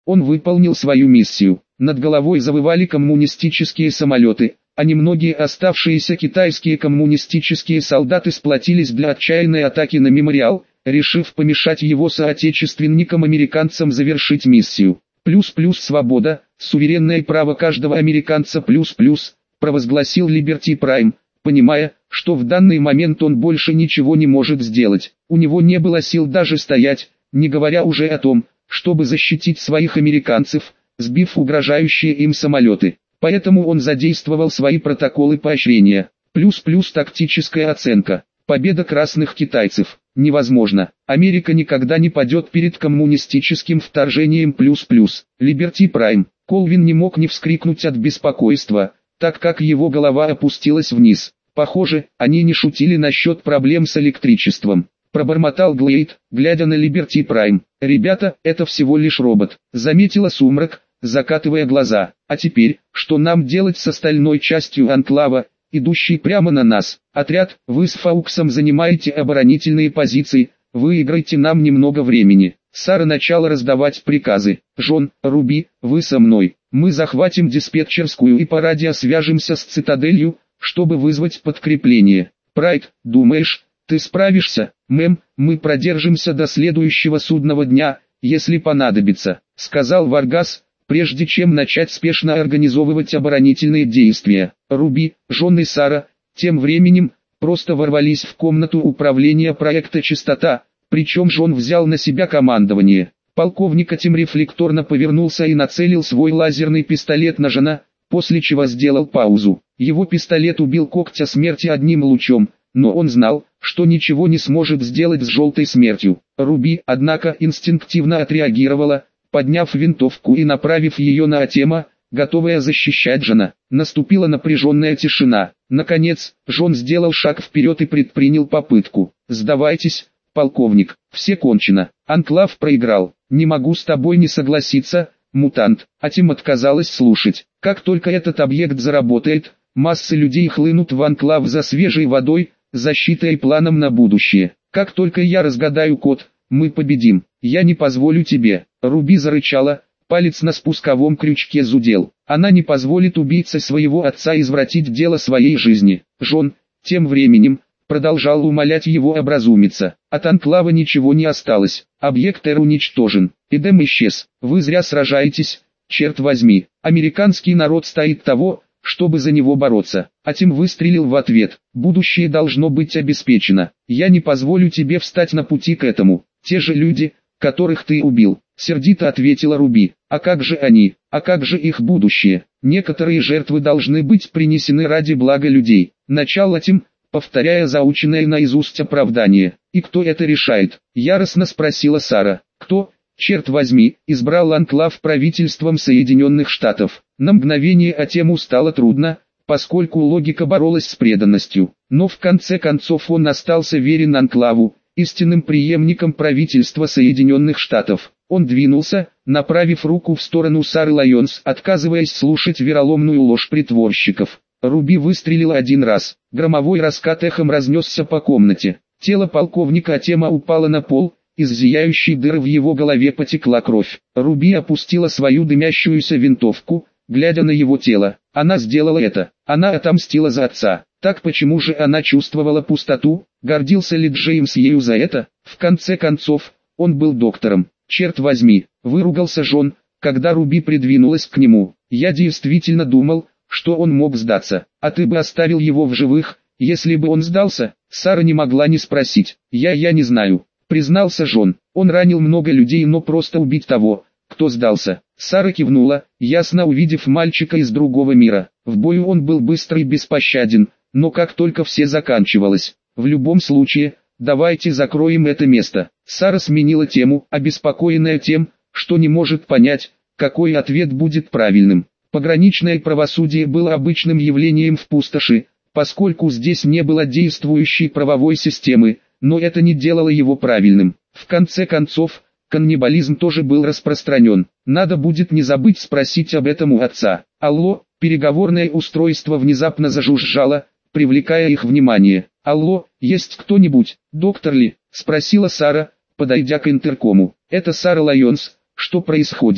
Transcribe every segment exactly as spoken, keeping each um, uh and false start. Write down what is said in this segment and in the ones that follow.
Он выполнил свою миссию. Над головой завывали коммунистические самолеты, а немногие оставшиеся китайские коммунистические солдаты сплотились для отчаянной атаки на мемориал, решив помешать его соотечественникам-американцам завершить миссию. Плюс-плюс свобода, суверенное право каждого американца плюс-плюс, провозгласил Либерти Прайм, понимая, что в данный момент он больше ничего не может сделать. У него не было сил даже стоять, не говоря уже о том, чтобы защитить своих американцев, сбив угрожающие им самолеты. Поэтому он задействовал свои протоколы поощрения. Плюс-плюс тактическая оценка. Победа красных китайцев. Невозможно. Америка никогда не падет перед коммунистическим вторжением плюс-плюс. Либерти Прайм. Колвин не мог не вскрикнуть от беспокойства, так как его голова опустилась вниз. Похоже, они не шутили насчет проблем с электричеством. Пробормотал Глейд, глядя на Либерти Прайм. «Ребята, это всего лишь робот», — заметила Сумрак, закатывая глаза. «А теперь, что нам делать с остальной частью анклава, идущей прямо на нас? Отряд, вы с Фауксом занимаете оборонительные позиции, выиграйте нам немного времени». Сара начала раздавать приказы. «Джон, Руби, вы со мной. Мы захватим диспетчерскую и по радио свяжемся с цитаделью, чтобы вызвать подкрепление. Прайд, думаешь, ты справишься?» «Мэм, мы продержимся до следующего судного дня, если понадобится», — сказал Варгас, прежде чем начать спешно организовывать оборонительные действия. Руби, Джон и Сара, тем временем, просто ворвались в комнату управления проекта «Чистота», причем Джон взял на себя командование. Полковник Атим рефлекторно повернулся и нацелил свой лазерный пистолет на Джона, после чего сделал паузу. Его пистолет убил когтя смерти одним лучом, но он знал, что ничего не сможет сделать с желтой смертью. Руби, однако, инстинктивно отреагировала, подняв винтовку и направив ее на Атема, готовая защищать Джона. Наступила напряженная тишина. Наконец, Джон сделал шаг вперед и предпринял попытку. «Сдавайтесь, полковник, все кончено. Анклав проиграл. Не могу с тобой не согласиться, мутант». Атим отказалась слушать. «Как только этот объект заработает, массы людей хлынут в анклав за свежей водой, защитой и планом на будущее. Как только я разгадаю код, мы победим. Я не позволю тебе». Руби зарычала, палец на спусковом крючке зудел. Она не позволит убийце своего отца извратить дело своей жизни. Джон, тем временем, продолжал умолять его образумиться. От анклава ничего не осталось. Объект Р уничтожен. Эдем исчез. Вы зря сражаетесь, черт возьми. Американский народ стоит того, чтобы за него бороться. Атим выстрелил в ответ. Будущее должно быть обеспечено. Я не позволю тебе встать на пути к этому. Те же люди, которых ты убил. Сердито ответила Руби. А как же они? А как же их будущее? Некоторые жертвы должны быть принесены ради блага людей. Начал Атим, повторяя заученное наизусть оправдание. И кто это решает? Яростно спросила Сара. Кто? Черт возьми, избрал анклав правительством Соединенных Штатов. На мгновение Атему стало трудно, поскольку логика боролась с преданностью. Но в конце концов он остался верен анклаву, истинным преемником правительства Соединенных Штатов. Он двинулся, направив руку в сторону Сары Лайонс, отказываясь слушать вероломную ложь притворщиков. Руби выстрелила один раз. Громовой раскат эхом разнесся по комнате. Тело полковника Атема упало на пол, из зияющей дыры в его голове потекла кровь. Руби опустила свою дымящуюся винтовку, глядя на его тело. Она сделала это. Она отомстила за отца. Так почему же она чувствовала пустоту? Гордился ли Джеймс ею за это? В конце концов, он был доктором. Черт возьми, выругался Джон, когда Руби придвинулась к нему. Я действительно думал, что он мог сдаться. А ты бы оставил его в живых, если бы он сдался? Сара не могла не спросить. Я я не знаю, признался Джон. Он ранил много людей, но просто убить того, кто сдался. Сара кивнула, ясно увидев мальчика из другого мира. В бою он был быстрый и беспощаден, но как только все заканчивалось. В любом случае, давайте закроем это место. Сара сменила тему, обеспокоенная тем, что не может понять, какой ответ будет правильным. Пограничное правосудие было обычным явлением в пустоши, поскольку здесь не было действующей правовой системы, но это не делало его правильным. В конце концов, каннибализм тоже был распространен. Надо будет не забыть спросить об этом у отца. Алло, переговорное устройство внезапно зажужжало, привлекая их внимание. Алло, есть кто-нибудь? Доктор Ли? Спросила Сара, подойдя к интеркому. Это Сара Лайонс. Что происходит?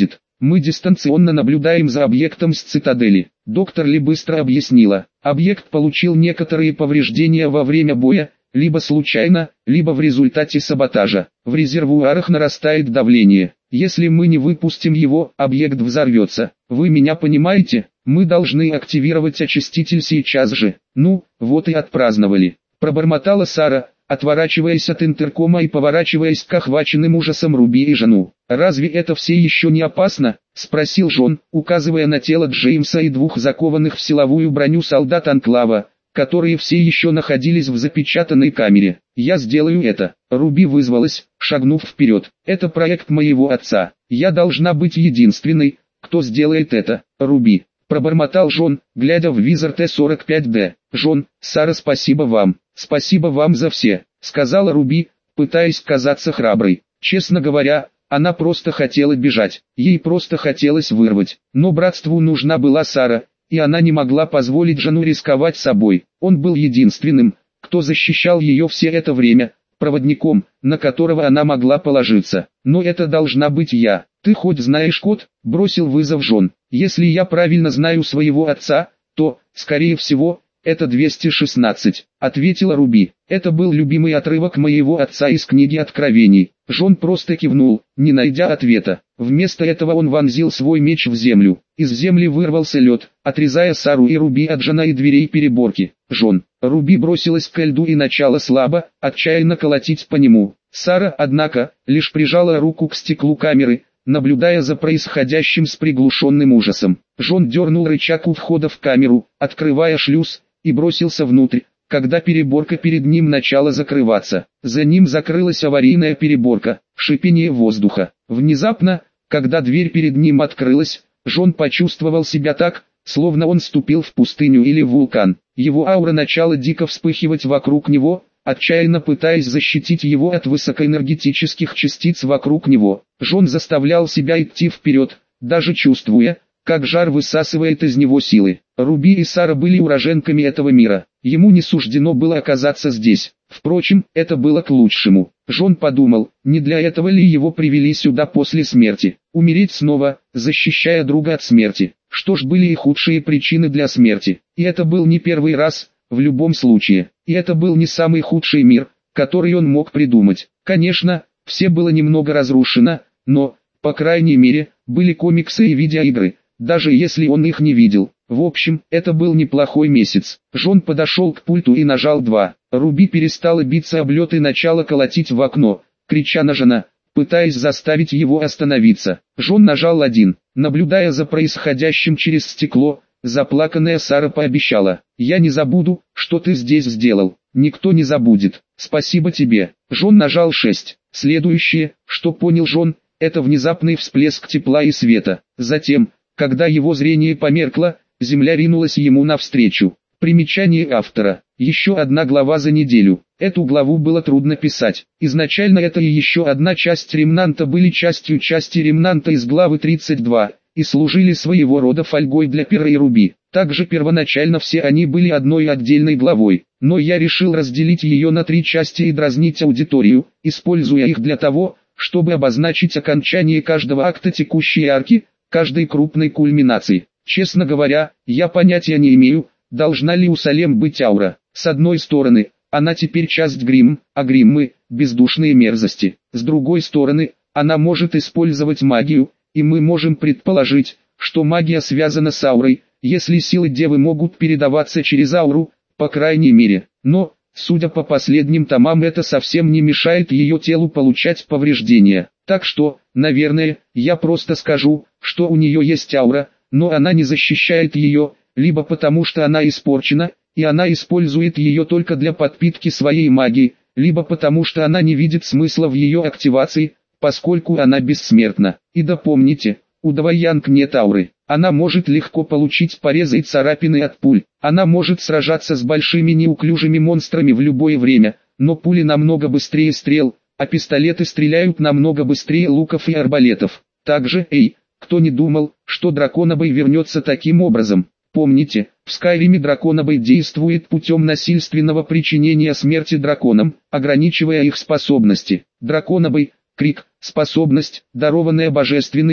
Мы дистанционно наблюдаем за объектом с цитадели. Доктор Ли быстро объяснила. Объект получил некоторые повреждения во время боя, либо случайно, либо в результате саботажа. В резервуарах нарастает давление. Если мы не выпустим его, объект взорвется. Вы меня понимаете? Мы должны активировать очиститель сейчас же. Ну, вот и отпраздновали. Пробормотала Сара, отворачиваясь от интеркома и поворачиваясь к охваченным ужасом Руби и жену. «Разве это все еще не опасно?» – спросил Джон, указывая на тело Джеймса и двух закованных в силовую броню солдат Анклава, которые все еще находились в запечатанной камере. «Я сделаю это». Руби вызвалась, шагнув вперед. «Это проект моего отца. Я должна быть единственной, кто сделает это». «Руби», – пробормотал Джон, глядя в визор Т сорок пять Д. «Джон, Сара, спасибо вам. Спасибо вам за все», – сказала Руби, пытаясь казаться храброй. Честно говоря, она просто хотела бежать. Ей просто хотелось вырвать. Но братству нужна была Сара, и она не могла позволить Джону рисковать собой. Он был единственным, кто защищал ее все это время, проводником, на которого она могла положиться. «Но это должна быть я. Ты хоть знаешь код?» – бросил вызов Джон. «Если я правильно знаю своего отца, то, скорее всего, это двести шестнадцать», — ответила Руби. «Это был любимый отрывок моего отца из книги Откровений». Джон просто кивнул, не найдя ответа. Вместо этого он вонзил свой меч в землю. Из земли вырвался лед, отрезая Сару и Руби от Джона и дверей переборки. «Джон». Руби бросилась к льду и начала слабо, отчаянно колотить по нему. Сара, однако, лишь прижала руку к стеклу камеры, наблюдая за происходящим с приглушенным ужасом. Джон дернул рычаг у входа в камеру, открывая шлюз, и бросился внутрь, когда переборка перед ним начала закрываться. За ним закрылась аварийная переборка, шипение воздуха. Внезапно, когда дверь перед ним открылась, Джон почувствовал себя так, словно он ступил в пустыню или в вулкан. Его аура начала дико вспыхивать вокруг него, отчаянно пытаясь защитить его от высокоэнергетических частиц вокруг него. Джон заставлял себя идти вперед, даже чувствуя, как жар высасывает из него силы. Руби и Сара были уроженками этого мира. Ему не суждено было оказаться здесь. Впрочем, это было к лучшему. Джон подумал, не для этого ли его привели сюда после смерти. Умереть снова, защищая друга от смерти. Что ж, были и худшие причины для смерти. И это был не первый раз, в любом случае. И это был не самый худший мир, который он мог придумать. Конечно, все было немного разрушено, но, по крайней мере, были комиксы и видеоигры, даже если он их не видел. В общем, это был неплохой месяц. Джон подошел к пульту и нажал два. Руби перестала биться об лед и начала колотить в окно, крича на Джона, пытаясь заставить его остановиться. Джон нажал один. Наблюдая за происходящим через стекло, заплаканная Сара пообещала: «Я не забуду, что ты здесь сделал. Никто не забудет. Спасибо тебе». Джон нажал шесть. Следующее, что понял Джон, это внезапный всплеск тепла и света. Затем, когда его зрение померкло, земля ринулась ему навстречу. Примечание автора. Еще одна глава за неделю. Эту главу было трудно писать. Изначально это и еще одна часть Ремнанта были частью части Ремнанта из главы тридцать два, и служили своего рода фольгой для Пера и Руби. Также первоначально все они были одной отдельной главой, но я решил разделить ее на три части и дразнить аудиторию, используя их для того, чтобы обозначить окончание каждого акта текущей арки, каждой крупной кульминации. Честно говоря, я понятия не имею, должна ли у Салем быть аура. С одной стороны, она теперь часть Гримм, а Гриммы – бездушные мерзости. С другой стороны, она может использовать магию, и мы можем предположить, что магия связана с аурой, если силы Девы могут передаваться через ауру, по крайней мере. Но, судя по последним томам, это совсем не мешает ее телу получать повреждения. Так что, наверное, я просто скажу, что у нее есть аура, но она не защищает ее, либо потому что она испорчена, и она использует ее только для подпитки своей магии, либо потому что она не видит смысла в ее активации, поскольку она бессмертна. И да помните, у Двоянг нет ауры. Она может легко получить порезы и царапины от пуль. Она может сражаться с большими неуклюжими монстрами в любое время, но пули намного быстрее стрел, а пистолеты стреляют намного быстрее луков и арбалетов. Также, эй, кто не думал, что Драконобой вернется таким образом? Помните, в Скайриме Драконобой действует путем насильственного причинения смерти драконам, ограничивая их способности. Драконобой, крик, способность, дарованная божественными,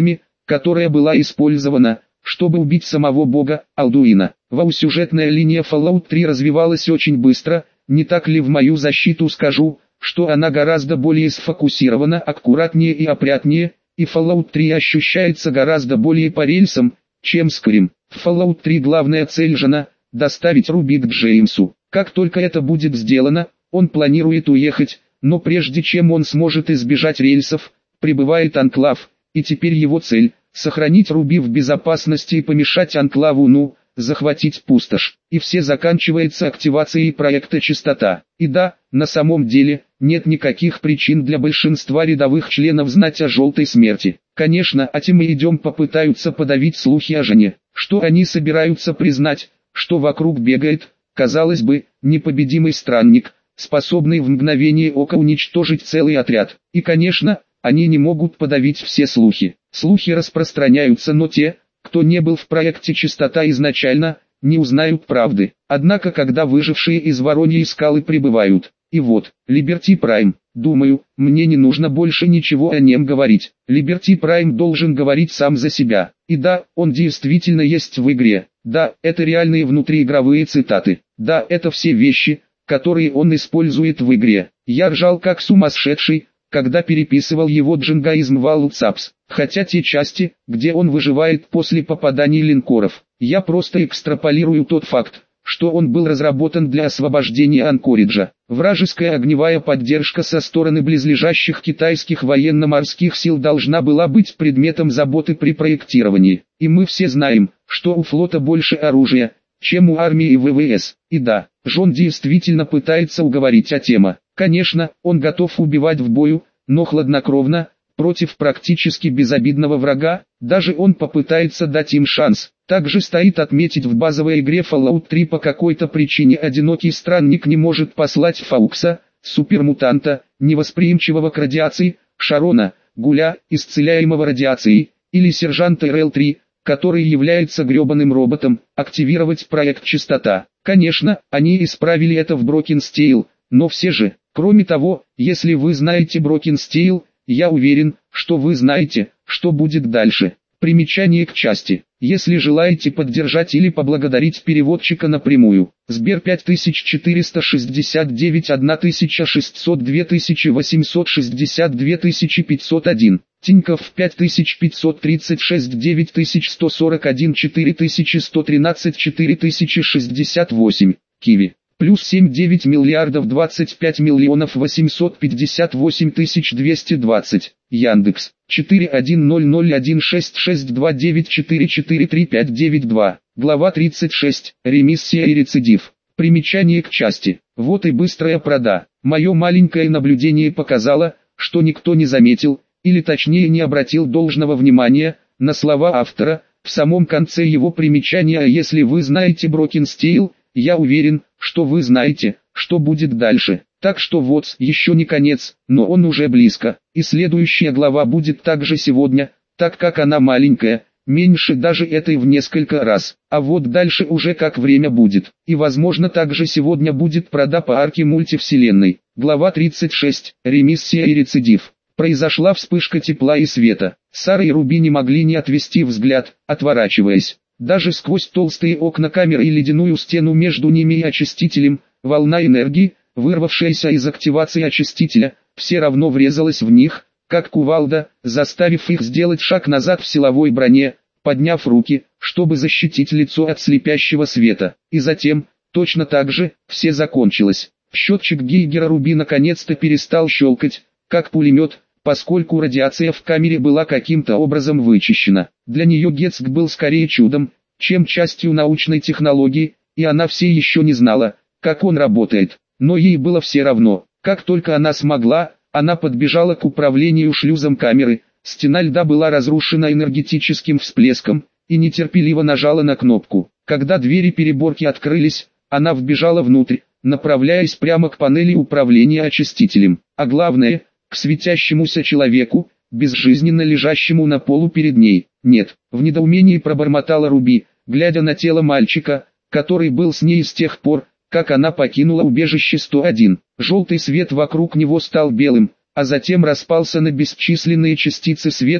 которая была использована, чтобы убить самого бога, Алдуина. Вау-сюжетная линия Fallout три развивалась очень быстро, не так ли в мою защиту скажу, что она гораздо более сфокусирована, аккуратнее и опрятнее, и Fallout три ощущается гораздо более по рельсам, чем Skyrim. В Fallout три главная цель жена – доставить Руби к Джеймсу. Как только это будет сделано, он планирует уехать, но прежде чем он сможет избежать рельсов, прибывает Анклав, и теперь его цель – сохранить Руби в безопасности и помешать Анклаву, ну, захватить пустошь. И все заканчивается активацией проекта Чистота. И да, на самом деле, нет никаких причин для большинства рядовых членов знать о желтой смерти. Конечно, а те мы идем попытаются подавить слухи о жене, что они собираются признать, что вокруг бегает, казалось бы, непобедимый странник, способный в мгновение ока уничтожить целый отряд. И конечно, они не могут подавить все слухи. Слухи распространяются, но те, кто не был в проекте Чистота изначально, не узнают правды. Однако когда выжившие из Вороньей скалы прибывают, и вот, Либерти Прайм, думаю, мне не нужно больше ничего о нем говорить. Либерти Прайм должен говорить сам за себя. И да, он действительно есть в игре. Да, это реальные внутриигровые цитаты. Да, это все вещи, которые он использует в игре. Я ржал как сумасшедший, когда переписывал его джингаизм Валуцапс, хотя те части, где он выживает после попаданий линкоров, я просто экстраполирую тот факт, что он был разработан для освобождения Анкориджа. Вражеская огневая поддержка со стороны близлежащих китайских военно-морских сил должна была быть предметом заботы при проектировании. И мы все знаем, что у флота больше оружия, чем у армии и ВВС. И да, Джон действительно пытается уговорить Атема. Конечно, он готов убивать в бою, но хладнокровно, против практически безобидного врага, даже он попытается дать им шанс. Также стоит отметить, в базовой игре Fallout три по какой-то причине одинокий странник не может послать Фаукса, супермутанта, невосприимчивого к радиации, Шарона, Гуля, исцеляемого радиацией, или сержанта эр эл три, который является гребаным роботом, активировать проект Чистота. Конечно, они исправили это в Broken Steel, но все же, кроме того, если вы знаете Broken Steel, я уверен, что вы знаете, что будет дальше. Примечание к части. Если желаете поддержать или поблагодарить переводчика напрямую, Сбер пять тысяч четыреста шестьдесят девять тысяча шестьсот два тысячи восемьсот шестьдесят два тысячи пятьсот один, Тинькофф пять тысяч пятьсот тридцать шесть девять тысяч сто сорок один четыре тысячи сто тринадцать четыре тысячи шестьдесят восемь, Киви. Плюс семь девять миллиардов двадцать пять миллионов восемьсот пятьдесят восемь тысяч двести двадцать. Яндекс. четыре один ноль ноль один шесть шесть два девять четыре четыре три пять девять два. Глава тридцать шесть. Ремиссия и рецидив. Примечание к части. Вот и быстрая прода. Мое маленькое наблюдение показало, что никто не заметил, или точнее не обратил должного внимания, на слова автора, в самом конце его примечания. А если вы знаете Broken Steel, я уверен, что вы знаете, что будет дальше. Так что вот, еще не конец, но он уже близко. И следующая глава будет также сегодня, так как она маленькая, меньше даже этой в несколько раз. А вот дальше уже как время будет. И возможно также сегодня будет прода по арке мультивселенной. Глава тридцать шесть. Ремиссия и рецидив. Произошла вспышка тепла и света. Сара и Руби не могли не отвести взгляд, отворачиваясь. Даже сквозь толстые окна камеры и ледяную стену между ними и очистителем, волна энергии, вырвавшаяся из активации очистителя, все равно врезалась в них, как кувалда, заставив их сделать шаг назад в силовой броне, подняв руки, чтобы защитить лицо от слепящего света. И затем, точно так же, все закончилось. Счетчик Гейгера Руби наконец-то перестал щелкать, как пулемет, поскольку радиация в камере была каким-то образом вычищена. Для нее Гетск был скорее чудом, чем частью научной технологии, и она все еще не знала, как он работает. Но ей было все равно. Как только она смогла, она подбежала к управлению шлюзом камеры, стена льда была разрушена энергетическим всплеском, и нетерпеливо нажала на кнопку. Когда двери переборки открылись, она вбежала внутрь, направляясь прямо к панели управления очистителем. А главное, к светящемуся человеку, безжизненно лежащему на полу перед ней. «Нет», — в недоумении пробормотала Руби, глядя на тело мальчика, который был с ней с тех пор, как она покинула убежище сто один. Желтый свет вокруг него стал белым, а затем распался на бесчисленные частицы света,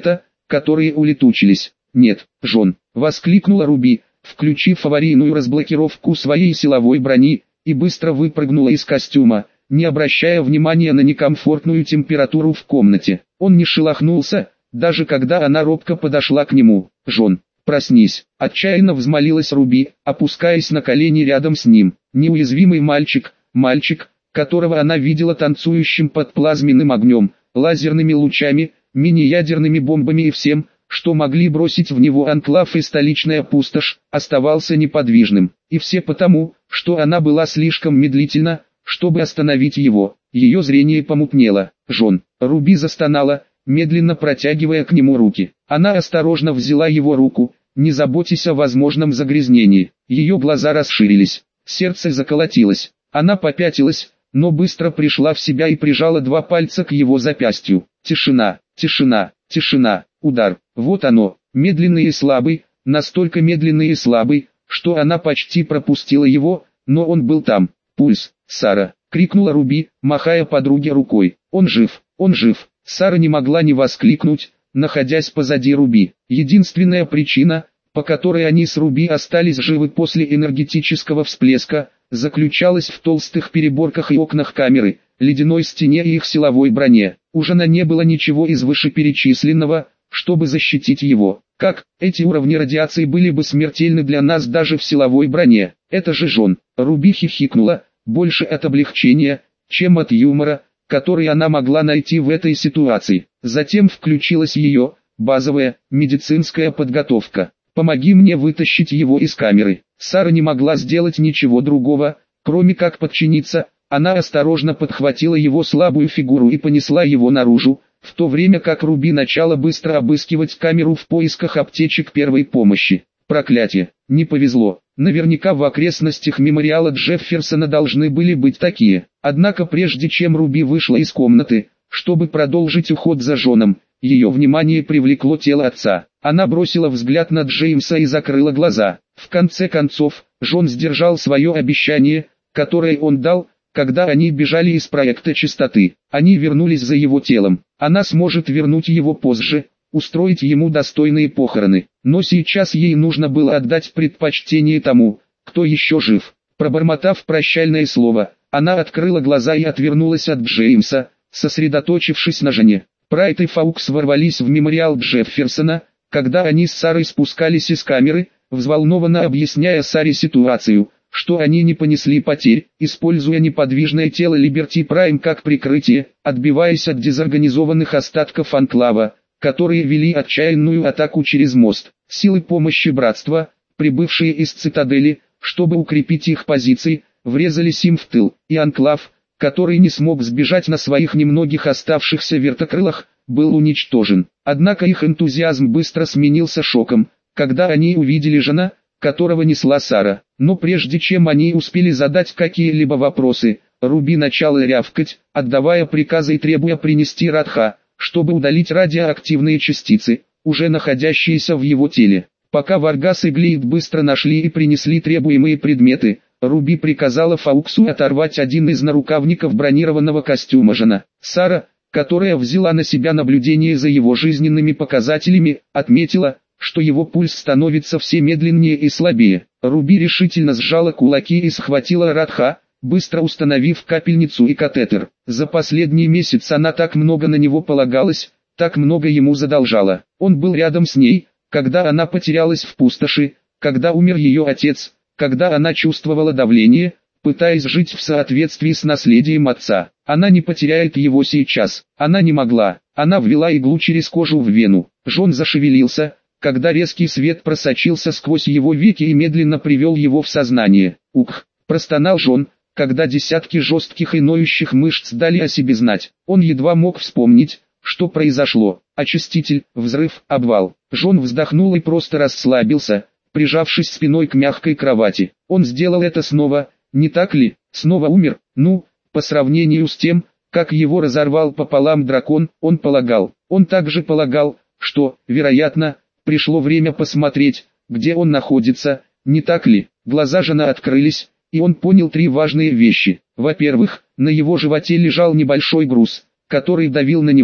которые улетучились. «Нет, Джон!» — воскликнула Руби, включив аварийную разблокировку своей силовой брони, и быстро выпрыгнула из костюма, не обращая внимания на некомфортную температуру в комнате. Он не шелохнулся, даже когда она робко подошла к нему. «Джон, проснись!» — отчаянно взмолилась Руби, опускаясь на колени рядом с ним. Неуязвимый мальчик, мальчик, которого она видела танцующим под плазменным огнем, лазерными лучами, мини-ядерными бомбами и всем, что могли бросить в него анклав и столичная пустошь, оставался неподвижным. И все потому, что она была слишком медлительна, чтобы остановить его. Ее зрение помутнело. «Джон!» — Руби застонала, медленно протягивая к нему руки. Она осторожно взяла его руку, не заботясь о возможном загрязнении. Ее глаза расширились, сердце заколотилось. Она попятилась, но быстро пришла в себя и прижала два пальца к его запястью. Тишина, тишина, тишина, удар. Вот оно, медленный и слабый, настолько медленный и слабый, что она почти пропустила его, но он был там. «Пульс, Сара!» — крикнула Руби, махая подруге рукой. «Он жив, он жив!» Сара не могла не воскликнуть, находясь позади Руби. Единственная причина, по которой они с Руби остались живы после энергетического всплеска, заключалась в толстых переборках и окнах камеры, ледяной стене и их силовой броне. У Жона не было ничего из вышеперечисленного, чтобы защитить его. Как эти уровни радиации были бы смертельны для нас даже в силовой броне? Это же Джон. Руби хихикнула, больше от облегчения, чем от юмора, который она могла найти в этой ситуации. Затем включилась ее базовая медицинская подготовка. «Помоги мне вытащить его из камеры». Сара не могла сделать ничего другого, кроме как подчиниться. Она осторожно подхватила его слабую фигуру и понесла его наружу, в то время как Руби начала быстро обыскивать камеру в поисках аптечек первой помощи. Проклятие, не повезло. Наверняка в окрестностях мемориала Джефферсона должны были быть такие. Однако прежде чем Руби вышла из комнаты, чтобы продолжить уход за Джоном, ее внимание привлекло тело отца. Она бросила взгляд на Джеймса и закрыла глаза. В конце концов, Джон сдержал свое обещание, которое он дал, когда они бежали из проекта чистоты. Они вернулись за его телом. Она сможет вернуть его позже, устроить ему достойные похороны. Но сейчас ей нужно было отдать предпочтение тому, кто еще жив. Пробормотав прощальное слово, она открыла глаза и отвернулась от Джеймса, сосредоточившись на жене. Прайд и Фаукс ворвались в мемориал Джефферсона, когда они с Сарой спускались из камеры, взволнованно объясняя Саре ситуацию, что они не понесли потерь, используя неподвижное тело Либерти Прайм как прикрытие, отбиваясь от дезорганизованных остатков Анклава, которые вели отчаянную атаку через мост. Силы помощи Братства, прибывшие из цитадели, чтобы укрепить их позиции, врезались им в тыл, и Анклав, который не смог сбежать на своих немногих оставшихся вертокрылах, был уничтожен. Однако их энтузиазм быстро сменился шоком, когда они увидели Жона, которого несла Сара. Но прежде чем они успели задать какие-либо вопросы, Руби начала рявкать, отдавая приказы и требуя принести Радха, чтобы удалить радиоактивные частицы, уже находящиеся в его теле. Пока Варгас и Глейд быстро нашли и принесли требуемые предметы, Руби приказала Фауксу оторвать один из нарукавников бронированного костюма Жона. Сара, которая взяла на себя наблюдение за его жизненными показателями, отметила, что его пульс становится все медленнее и слабее. Руби решительно сжала кулаки и схватила Радха, быстро установив капельницу и катетер. За последний месяц она так много на него полагалась, так много ему задолжала. Он был рядом с ней, когда она потерялась в пустоши, когда умер ее отец, когда она чувствовала давление, пытаясь жить в соответствии с наследием отца. Она не потеряет его сейчас. Она не могла. Она ввела иглу через кожу в вену. Джон зашевелился, когда резкий свет просочился сквозь его веки и медленно привел его в сознание. «Ух!» – простонал Джон, когда десятки жестких и ноющих мышц дали о себе знать. Он едва мог вспомнить, что произошло. Очиститель, взрыв, обвал. Джон вздохнул и просто расслабился, прижавшись спиной к мягкой кровати. Он сделал это снова, не так ли? Снова умер? Ну, по сравнению с тем, как его разорвал пополам дракон, он полагал. Он также полагал, что, вероятно, пришло время посмотреть, где он находится, не так ли? Глаза Жона открылись, и он понял три важные вещи. Во-первых, на его животе лежал небольшой груз, который давил на него.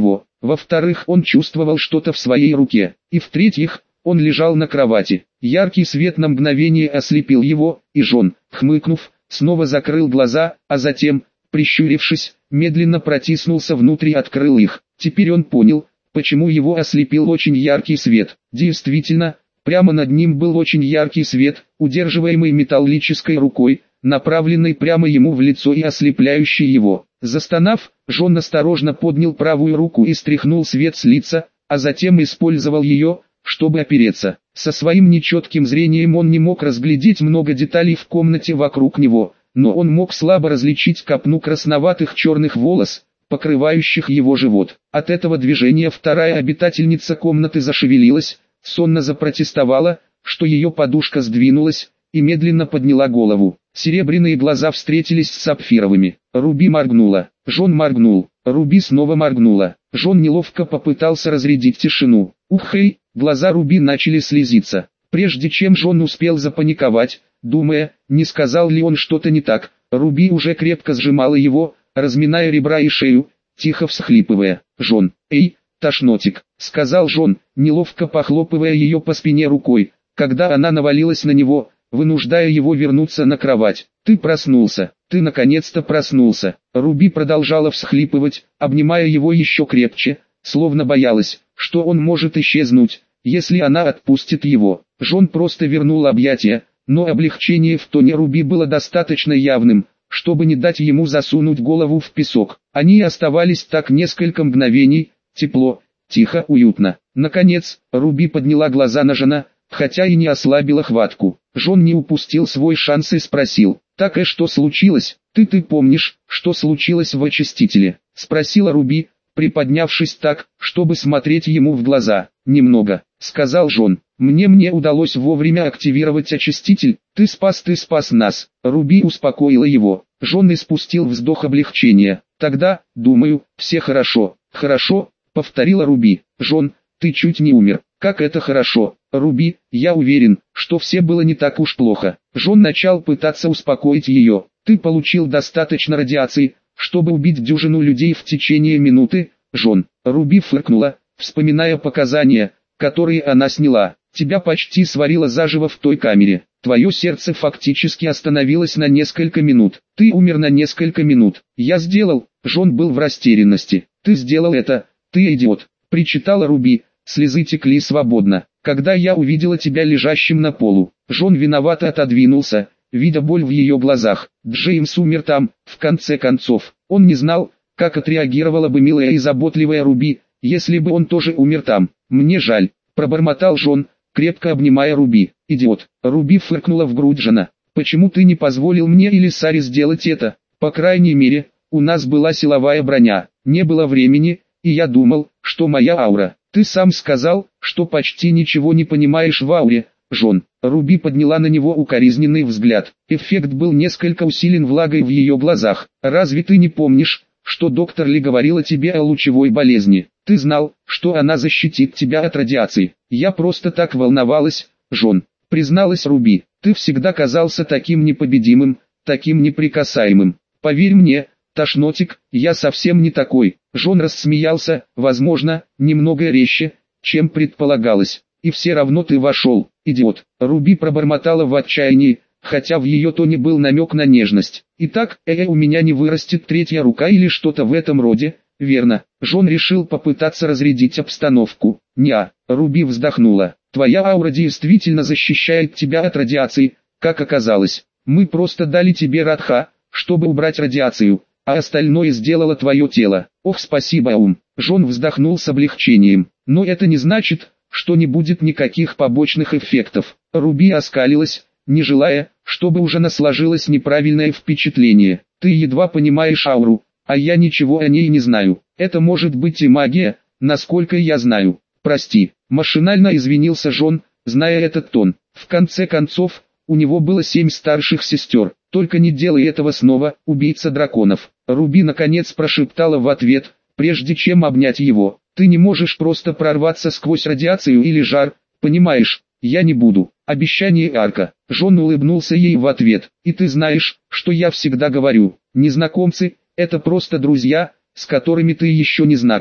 Во-вторых, он чувствовал что-то в своей руке. И в-третьих, он лежал на кровати. Яркий свет на мгновение ослепил его, и Джон, хмыкнув, снова закрыл глаза, а затем, прищурившись, медленно протиснулся внутрь и открыл их. Теперь он понял, почему его ослепил очень яркий свет. Действительно, прямо над ним был очень яркий свет, удерживаемый металлической рукой, направленный прямо ему в лицо и ослепляющий его. Застонав, Джон осторожно поднял правую руку и стряхнул свет с лица, а затем использовал ее, чтобы опереться. Со своим нечетким зрением он не мог разглядеть много деталей в комнате вокруг него, но он мог слабо различить копну красноватых черных волос, покрывающих его живот. От этого движения вторая обитательница комнаты зашевелилась, сонно запротестовала, что ее подушка сдвинулась, и медленно подняла голову. Серебряные глаза встретились с сапфировыми. Руби моргнула. Джон моргнул. Руби снова моргнула. Джон неловко попытался разрядить тишину. Ух-хей, глаза Руби начали слезиться. Прежде чем Джон успел запаниковать, думая, не сказал ли он что-то не так, Руби уже крепко сжимала его, разминая ребра и шею, тихо всхлипывая. «Джон, эй, тошнотик», — сказал Джон, неловко похлопывая ее по спине рукой, когда она навалилась на него, вынуждая его вернуться на кровать. «Ты проснулся, ты наконец-то проснулся». Руби продолжала всхлипывать, обнимая его еще крепче, словно боялась, что он может исчезнуть, если она отпустит его. Джон просто вернул объятия, но облегчение в тоне Руби было достаточно явным, чтобы не дать ему засунуть голову в песок. Они оставались так несколько мгновений, тепло, тихо, уютно. Наконец, Руби подняла глаза на Джона, хотя и не ослабила хватку. Джон не упустил свой шанс и спросил: «Так и что случилось? Ты ты помнишь, что случилось в очистителе?» — спросила Руби, приподнявшись так, чтобы смотреть ему в глаза. «Немного», — сказал Джон. «Мне мне удалось вовремя активировать очиститель, ты спас ты спас нас». Руби успокоила его. Джон испустил вздох облегчения. «Тогда, думаю, все хорошо». «Хорошо», — повторила Руби. «Джон, ты чуть не умер. Как это хорошо». «Руби, я уверен, что все было не так уж плохо». Джон начал пытаться успокоить ее. «Ты получил достаточно радиации, чтобы убить дюжину людей в течение минуты, Джон». Руби фыркнула, вспоминая показания, которые она сняла. «Тебя почти сварило заживо в той камере. Твое сердце фактически остановилось на несколько минут. Ты умер на несколько минут». «Я сделал», Джон был в растерянности. «Ты сделал это, ты идиот», причитала Руби, слезы текли свободно. «Когда я увидела тебя лежащим на полу». Джон виновато отодвинулся, видя боль в ее глазах. Джеймс умер там, в конце концов. Он не знал, как отреагировала бы милая и заботливая Руби, если бы он тоже умер там. «Мне жаль», пробормотал Джон, крепко обнимая Руби. «Идиот». Руби фыркнула в грудь Джона. «Почему ты не позволил мне или Саре сделать это? По крайней мере, у нас была силовая броня, не было времени, и я думал, что моя аура». «Ты сам сказал, что почти ничего не понимаешь в ауре, Джон». Руби подняла на него укоризненный взгляд. Эффект был несколько усилен влагой в ее глазах. «Разве ты не помнишь, что доктор Ли говорила тебе о лучевой болезни? Ты знал, что она защитит тебя от радиации». «Я просто так волновалась, Джон», призналась Руби. «Ты всегда казался таким непобедимым, таким неприкасаемым. Поверь мне, тошнотик, я совсем не такой». Джон рассмеялся, возможно, немного резче, чем предполагалось. «И все равно ты вошел, идиот». Руби пробормотала в отчаянии, хотя в ее тоне был намек на нежность. «Итак, э, у меня не вырастет третья рука или что-то в этом роде, верно?» Джон решил попытаться разрядить обстановку. «Неа», Руби вздохнула. «Твоя аура действительно защищает тебя от радиации, как оказалось. Мы просто дали тебе Радха, чтобы убрать радиацию, а остальное сделало твое тело». «Ох, спасибо, Ум». Джон вздохнул с облегчением. «Но это не значит, что не будет никаких побочных эффектов». Руби оскалилась, не желая, чтобы у Джона сложилось неправильное впечатление. «Ты едва понимаешь ауру, а я ничего о ней не знаю. Это может быть и магия, насколько я знаю. Прости». Машинально извинился Джон, зная этот тон. В конце концов, у него было семь старших сестер. «Только не делай этого снова, убийца драконов». Руби наконец прошептала в ответ, прежде чем обнять его. «Ты не можешь просто прорваться сквозь радиацию или жар, понимаешь? Я не буду». Обещание Арка. Джон улыбнулся ей в ответ. «И ты знаешь, что я всегда говорю, незнакомцы – это просто друзья, с которыми ты еще не знаком».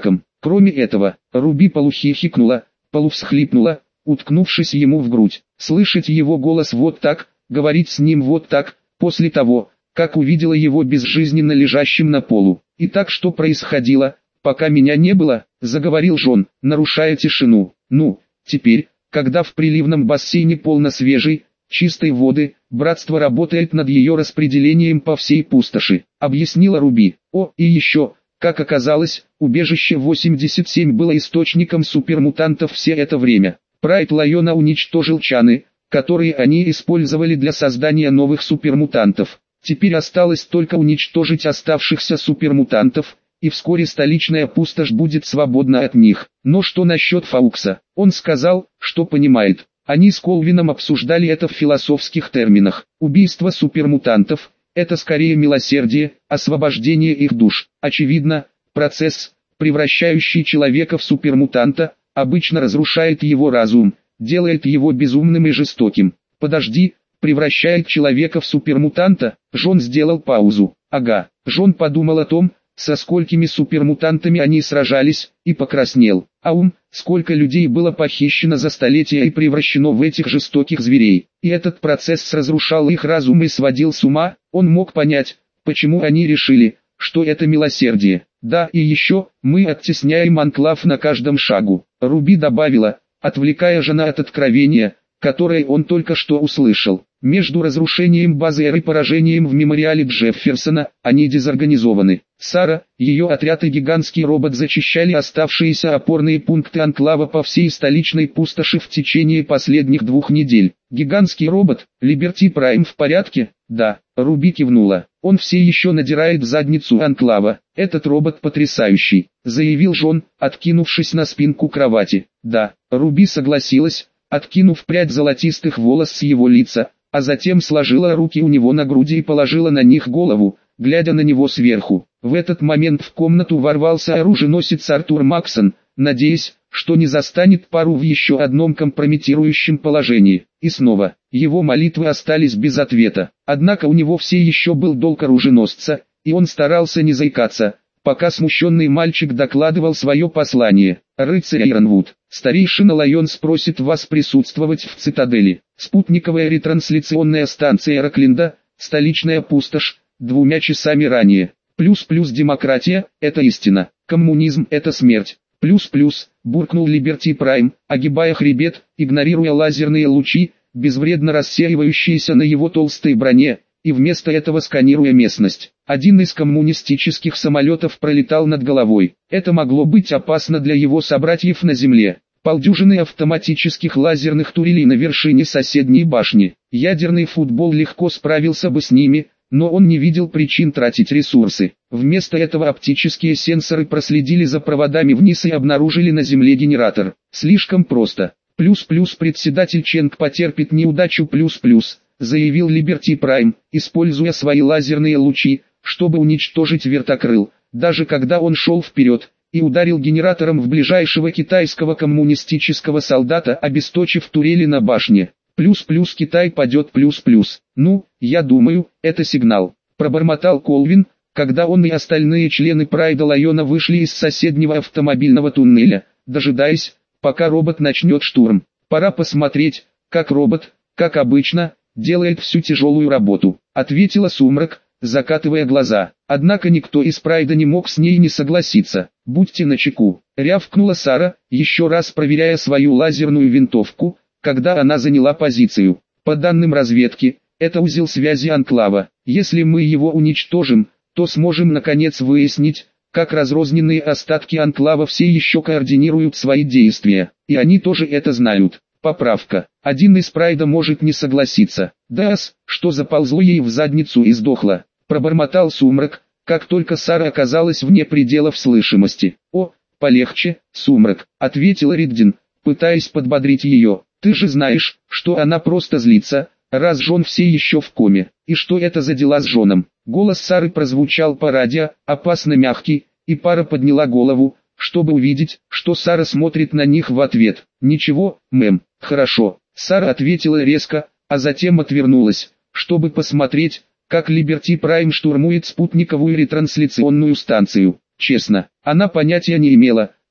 Кроме этого, Руби полухихикнула, полувсхлипнула, уткнувшись ему в грудь. Слышать его голос вот так, говорить с ним вот так, после того, как увидела его безжизненно лежащим на полу. «Итак, что происходило, пока меня не было?» – заговорил Джон, нарушая тишину. «Ну, теперь, когда в приливном бассейне полно свежей, чистой воды, братство работает над ее распределением по всей пустоши», — объяснила Руби. «О, и еще, как оказалось, убежище восемьдесят семь было источником супермутантов все это время. Прайд Лайона уничтожил чаны, которые они использовали для создания новых супермутантов. Теперь осталось только уничтожить оставшихся супермутантов, и вскоре столичная пустошь будет свободна от них. Но что насчет Фаукса? Он сказал, что понимает». Они с Колвином обсуждали это в философских терминах. Убийство супермутантов – это скорее милосердие, освобождение их душ. Очевидно, процесс, превращающий человека в супермутанта, обычно разрушает его разум, делает его безумным и жестоким. «Подожди, превращает человека в супермутанта?» Джон сделал паузу. «Ага». Джон подумал о том, со сколькими супермутантами они сражались, и покраснел. А ум, сколько людей было похищено за столетия и превращено в этих жестоких зверей. И этот процесс разрушал их разум и сводил с ума. Он мог понять, почему они решили, что это милосердие. «Да, и еще, мы оттесняем анклав на каждом шагу», — Руби добавила, отвлекая Жена от откровения, которое он только что услышал. «Между разрушением базы и поражением в мемориале Джефферсона, они дезорганизованы. Сара, ее отряд и гигантский робот зачищали оставшиеся опорные пункты анклава по всей столичной пустоши в течение последних двух недель. Гигантский робот, Либерти Прайм в порядке?» «Да», — Руби кивнула. «Он все еще надирает задницу анклава. Этот робот потрясающий», — заявил Джон, откинувшись на спинку кровати. «Да», — Руби согласилась, откинув прядь золотистых волос с его лица, а затем сложила руки у него на груди и положила на них голову, глядя на него сверху. В этот момент в комнату ворвался оруженосец Артур Максон, надеясь, что не застанет пару в еще одном компрометирующем положении. И снова, его молитвы остались без ответа. Однако у него все еще был долг оруженосца, и он старался не заикаться, пока смущенный мальчик докладывал свое послание. «Рыцарь Иронвуд, старейшина Лайонс просит вас присутствовать в цитадели. Спутниковая ретрансляционная станция Рокленда, столичная пустошь, двумя часами ранее. Плюс-плюс демократия – это истина, коммунизм – это смерть. Плюс-плюс», – буркнул Либерти Прайм, огибая хребет, игнорируя лазерные лучи, безвредно рассеивающиеся на его толстой броне, и вместо этого сканируя местность. Один из коммунистических самолетов пролетал над головой. Это могло быть опасно для его собратьев на земле. Полдюжины автоматических лазерных турелей на вершине соседней башни. Ядерный футбол легко справился бы с ними, но он не видел причин тратить ресурсы. Вместо этого оптические сенсоры проследили за проводами вниз и обнаружили на земле генератор. Слишком просто. Плюс-плюс председатель Ченг потерпит неудачу плюс-плюс, заявил Либерти Прайм, используя свои лазерные лучи, чтобы уничтожить вертокрыл, даже когда он шел вперед, и ударил генератором в ближайшего китайского коммунистического солдата, обесточив турели на башне. Плюс-плюс Китай падет плюс-плюс. «Ну, я думаю, это сигнал», — пробормотал Колвин, когда он и остальные члены Прайда Лайона вышли из соседнего автомобильного туннеля, дожидаясь, пока робот начнет штурм. «Пора посмотреть, как робот, как обычно, делает всю тяжелую работу», — ответила Сумрак, закатывая глаза. Однако никто из Прайда не мог с ней не согласиться. «Будьте начеку», — рявкнула Сара, еще раз проверяя свою лазерную винтовку, когда она заняла позицию. «По данным разведки, это узел связи анклава. Если мы его уничтожим, то сможем наконец выяснить, как разрозненные остатки анклава все еще координируют свои действия. И они тоже это знают». Поправка. Один из Прайда может не согласиться. «Да-с, что заползло ей в задницу и сдохло», — пробормотал Сумрак, как только Сара оказалась вне пределов слышимости. «О, полегче, Сумрак», — ответила Риддин, пытаясь подбодрить ее. «Ты же знаешь, что она просто злится, раз Джон все еще в коме. И что это за дела с Джоном?» Голос Сары прозвучал по радио, опасно мягкий, и пара подняла голову, чтобы увидеть, что Сара смотрит на них в ответ. «Ничего, мэм, хорошо», — Сара ответила резко, а затем отвернулась, чтобы посмотреть, как Либерти Прайм штурмует спутниковую ретрансляционную станцию. Честно, она понятия не имела,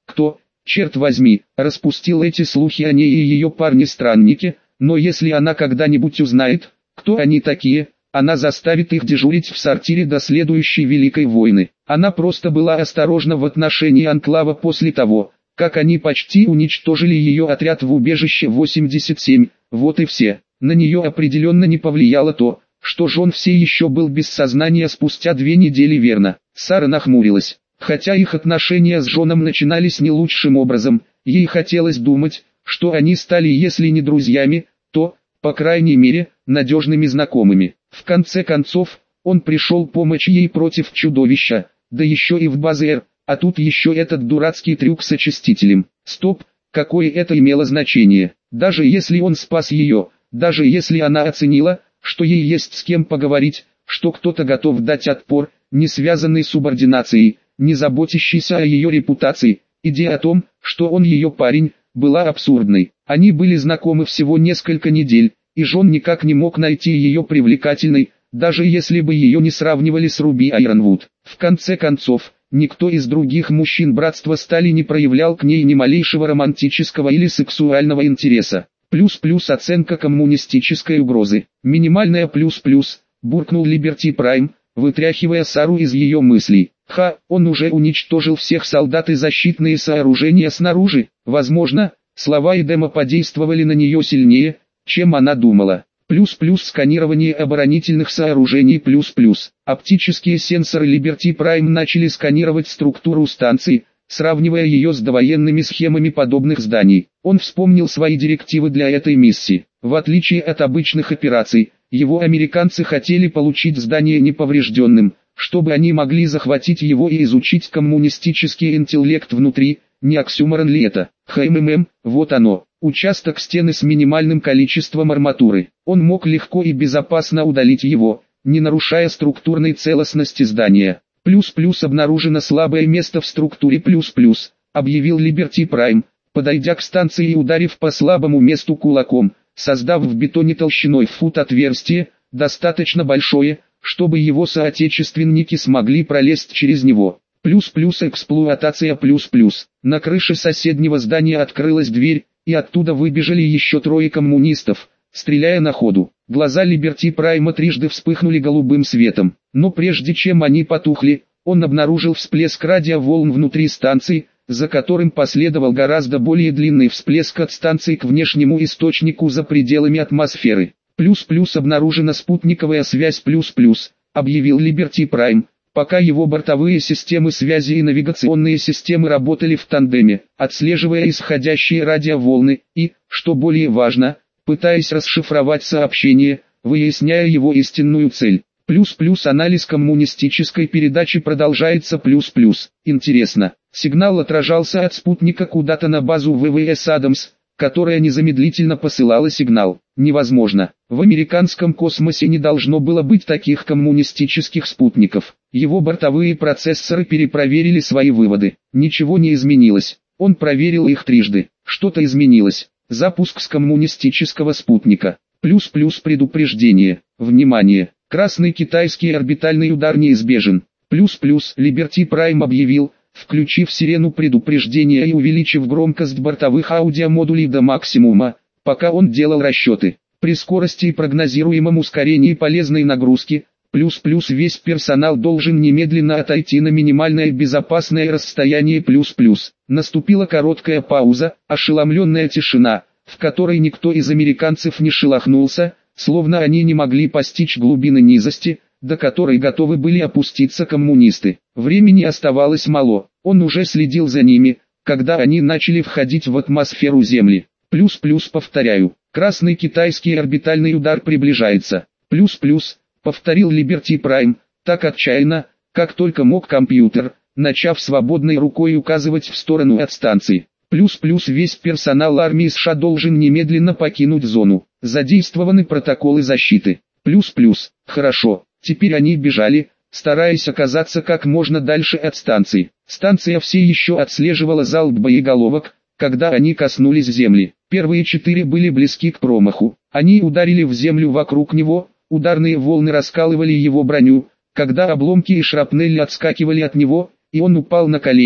Кто, черт возьми, распустил эти слухи о ней и ее парне-страннике, но если она когда-нибудь узнает, кто они такие, она заставит их дежурить в сортире до следующей Великой войны. Она просто была осторожна в отношении анклава после того, как они почти уничтожили ее отряд в убежище восемьдесят семь, вот и все. На нее определенно не повлияло то, что Джон все еще был без сознания спустя две недели, верно? Сара нахмурилась. Хотя их отношения с Джоном начинались не лучшим образом, ей хотелось думать, что они стали, если не друзьями, то, по крайней мере, надежными знакомыми. В конце концов, он пришел помочь ей против чудовища, да еще и в Базер, а тут еще этот дурацкий трюк с очистителем. Стоп, какое это имело значение? Даже если он спас ее, даже если она оценила, что ей есть с кем поговорить, что кто-то готов дать отпор, не связанный с субординацией, не заботящийся о ее репутации, идея о том, что он ее парень, была абсурдной. Они были знакомы всего несколько недель, и Джон никак не мог найти ее привлекательной, даже если бы ее не сравнивали с Руби Айронвуд. В конце концов, никто из других мужчин братства стали не проявлял к ней ни малейшего романтического или сексуального интереса. Плюс-плюс оценка коммунистической угрозы. Минимальная плюс-плюс, буркнул Либерти Прайм, вытряхивая Сару из ее мыслей. Ха, он уже уничтожил всех солдат и защитные сооружения снаружи. Возможно, слова Эдема подействовали на нее сильнее, чем она думала. Плюс-плюс сканирование оборонительных сооружений. Плюс-плюс. Оптические сенсоры Liberty Prime начали сканировать структуру станции, сравнивая ее с довоенными схемами подобных зданий. Он вспомнил свои директивы для этой миссии. В отличие от обычных операций, его американцы хотели получить здание неповрежденным, чтобы они могли захватить его и изучить коммунистический интеллект внутри. Не оксюморон ли это? ХММ, вот оно. Участок стены с минимальным количеством арматуры. Он мог легко и безопасно удалить его, не нарушая структурной целостности здания. Плюс-плюс обнаружено слабое место в структуре. Плюс-плюс, объявил Liberty Prime, подойдя к станции и ударив по слабому месту кулаком, создав в бетоне толщиной в фут отверстие, достаточно большое, чтобы его соотечественники смогли пролезть через него. Плюс-плюс эксплуатация. Плюс-плюс. На крыше соседнего здания открылась дверь, и оттуда выбежали еще трое коммунистов, стреляя на ходу. Глаза Либерти Прайма трижды вспыхнули голубым светом, но прежде чем они потухли, он обнаружил всплеск радиоволн внутри станции, за которым последовал гораздо более длинный всплеск от станции к внешнему источнику за пределами атмосферы. Плюс-плюс обнаружена спутниковая связь. Плюс-плюс, объявил Liberty Prime, пока его бортовые системы связи и навигационные системы работали в тандеме, отслеживая исходящие радиоволны и, что более важно, пытаясь расшифровать сообщение, выясняя его истинную цель. Плюс-плюс анализ коммунистической передачи продолжается. Плюс-плюс. Интересно, сигнал отражался от спутника куда-то на базу ВВС Адамс, которая незамедлительно посылала сигнал. Невозможно. В американском космосе не должно было быть таких коммунистических спутников. Его бортовые процессоры перепроверили свои выводы. Ничего не изменилось. Он проверил их трижды. Что-то изменилось. Запуск с коммунистического спутника. Плюс-плюс предупреждение. Внимание! Красный китайский орбитальный удар неизбежен. Плюс-плюс Liberty Prime объявил, включив сирену предупреждения и увеличив громкость бортовых аудиомодулей до максимума, пока он делал расчеты. При скорости и прогнозируемом ускорении полезной нагрузки, плюс-плюс весь персонал должен немедленно отойти на минимальное безопасное расстояние. Плюс-плюс. Наступила короткая пауза, ошеломленная тишина, в которой никто из американцев не шелохнулся, словно они не могли постичь глубины низости, до которой готовы были опуститься коммунисты. Времени оставалось мало, он уже следил за ними, когда они начали входить в атмосферу Земли. Плюс-плюс повторяю, красный китайский орбитальный удар приближается. Плюс-плюс, повторил Liberty Prime, так отчаянно, как только мог компьютер, начав свободной рукой указывать в сторону от станции. Плюс-плюс весь персонал армии США должен немедленно покинуть зону. Задействованы протоколы защиты. Плюс-плюс, хорошо. Теперь они бежали, стараясь оказаться как можно дальше от станции. Станция все еще отслеживала залп боеголовок, когда они коснулись земли. Первые четыре были близки к промаху. Они ударили в землю вокруг него, ударные волны раскалывали его броню, когда обломки и шрапнель отскакивали от него, и он упал на колени,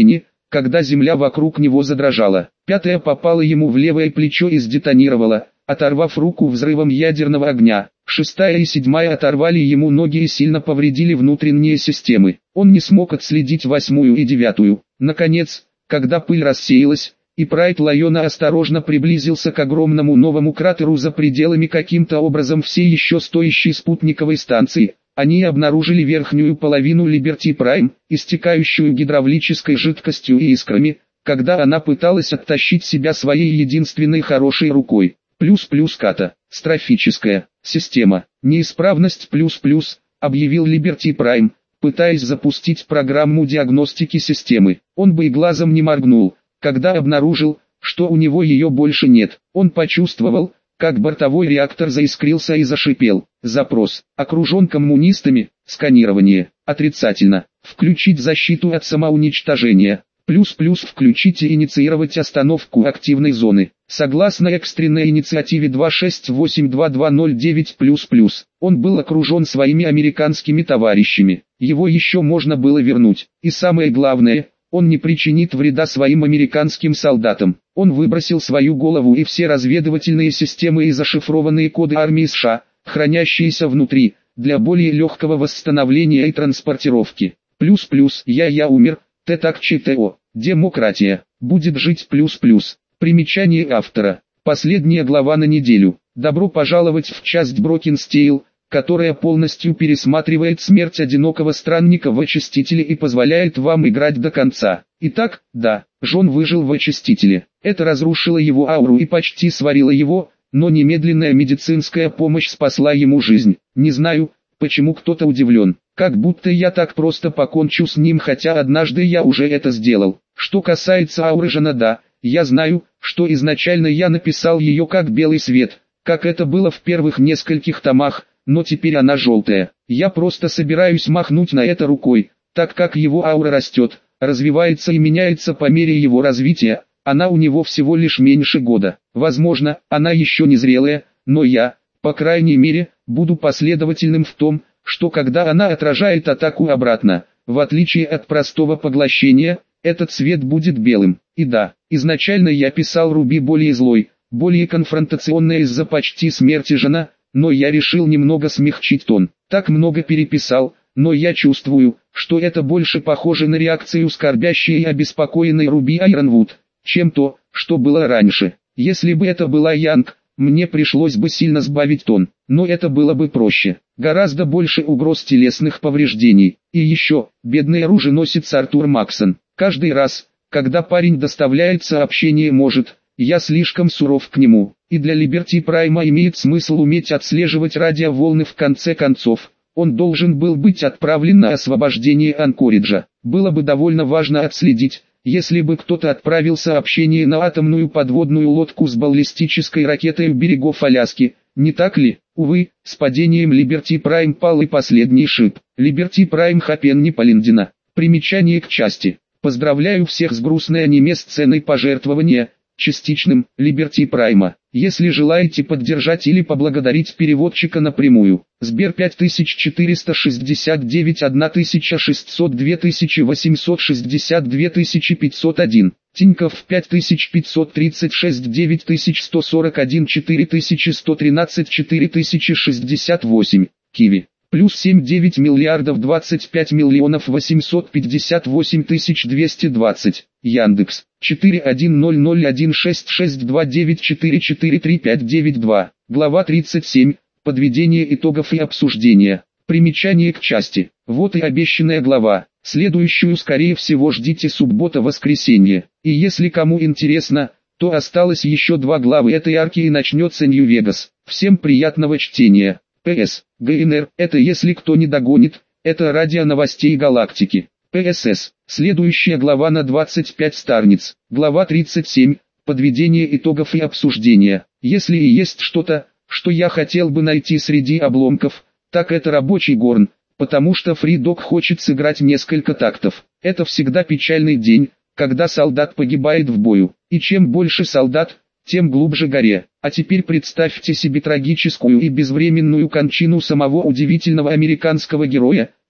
когда земля вокруг него задрожала. Пятая попала ему в левое плечо и сдетонировала, оторвав руку взрывом ядерного огня. Шестая и седьмая оторвали ему ноги и сильно повредили внутренние системы. Он не смог отследить восьмую и девятую. Наконец, когда пыль рассеялась, и Прайд Лайона осторожно приблизился к огромному новому кратеру за пределами каким-то образом все еще стоящей спутниковой станции, они обнаружили верхнюю половину Либерти Прайм, истекающую гидравлической жидкостью и искрами, когда она пыталась оттащить себя своей единственной хорошей рукой. Плюс-плюс ката, строфическая система, неисправность плюс-плюс, объявил Либерти Прайм, пытаясь запустить программу диагностики системы. Он бы и глазом не моргнул, когда обнаружил, что у него ее больше нет. Он почувствовал, как бортовой реактор заискрился и зашипел. Запрос. Окружен коммунистами. Сканирование. Отрицательно. Включить защиту от самоуничтожения. Плюс-плюс включить и инициировать остановку активной зоны. Согласно экстренной инициативе два шесть восемь два два ноль девять плюс-плюс, он был окружен своими американскими товарищами. Его еще можно было вернуть. И самое главное, он не причинит вреда своим американским солдатам. Он выбросил свою голову и все разведывательные системы и зашифрованные коды армии США, хранящиеся внутри, для более легкого восстановления и транспортировки. Плюс-плюс, я-я умер, Т-так-Ч-Т-О, демократия, будет жить плюс-плюс. Примечание автора. Последняя глава на неделю. Добро пожаловать в часть Брокенстейл, которая полностью пересматривает смерть одинокого странника в Очистителе и позволяет вам играть до конца. Итак, да, Джон выжил в Очистителе. Это разрушило его ауру и почти сварило его, но немедленная медицинская помощь спасла ему жизнь. Не знаю, почему кто-то удивлен. Как будто я так просто покончу с ним, хотя однажды я уже это сделал. Что касается ауры Джона, да, я знаю, что изначально я написал ее как белый свет, как это было в первых нескольких томах, но теперь она желтая. Я просто собираюсь махнуть на это рукой, так как его аура растет, развивается и меняется по мере его развития, она у него всего лишь меньше года. Возможно, она еще не зрелая, но я, по крайней мере, буду последовательным в том, что когда она отражает атаку обратно, в отличие от простого поглощения, этот цвет будет белым. И да, изначально я писал Руби более злой, более конфронтационная из-за почти смерти Джона, но я решил немного смягчить тон. Так много переписал, но я чувствую, что это больше похоже на реакцию скорбящей и обеспокоенной Руби Айронвуд, чем то, что было раньше. Если бы это была Янг, мне пришлось бы сильно сбавить тон, но это было бы проще. Гораздо больше угроз телесных повреждений. И еще, бедный оруженосец Артур Максон. Каждый раз, когда парень доставляет сообщение, может, я слишком суров к нему. И для Либерти Прайма имеет смысл уметь отслеживать радиоволны. В конце концов, он должен был быть отправлен на освобождение Анкориджа. Было бы довольно важно отследить, если бы кто-то отправил сообщение на атомную подводную лодку с баллистической ракетой у берегов Аляски, не так ли? Увы, с падением Либерти Прайм пал и последний шип. Либерти Прайм Хапенни Полиндина. Примечание к части. Поздравляю всех с грустной аниме-сценой пожертвования, частичным, Либерти Прайма. Если желаете поддержать или поблагодарить переводчика напрямую, Сбер пять тысяч четыреста шестьдесят девять тысяча шестьсот два тысячи восемьсот шестьдесят два тысячи пятьсот один, Тинькофф пять тысяч пятьсот тридцать шесть девять тысяч сто сорок один четыре тысячи сто тринадцать четыре тысячи шестьдесят восемь, Киви. Плюс семь девять миллиардов двадцать пять миллионов восемьсот пятьдесят восемь тысяч двести двадцать. Яндекс. четыре один ноль ноль один шесть шесть два девять четыре четыре три пять девять два. Глава тридцать семь. Подведение итогов и обсуждения. Примечание к части. Вот и обещанная глава. Следующую скорее всего ждите суббота-воскресенье. И если кому интересно, то осталось еще два главы этой арки и начнется Нью-Вегас. Всем приятного чтения. П С. ГНР, это если кто не догонит, это радио новостей галактики. П С С. Следующая глава на двадцать пять страниц. Глава тридцать семь. Подведение итогов и обсуждения. Если и есть что-то, что я хотел бы найти среди обломков, так это рабочий горн, потому что Фридок хочет сыграть несколько тактов. Это всегда печальный день, когда солдат погибает в бою. И чем больше солдат, тем глубже горе. А теперь представьте себе трагическую и безвременную кончину самого удивительного американского героя,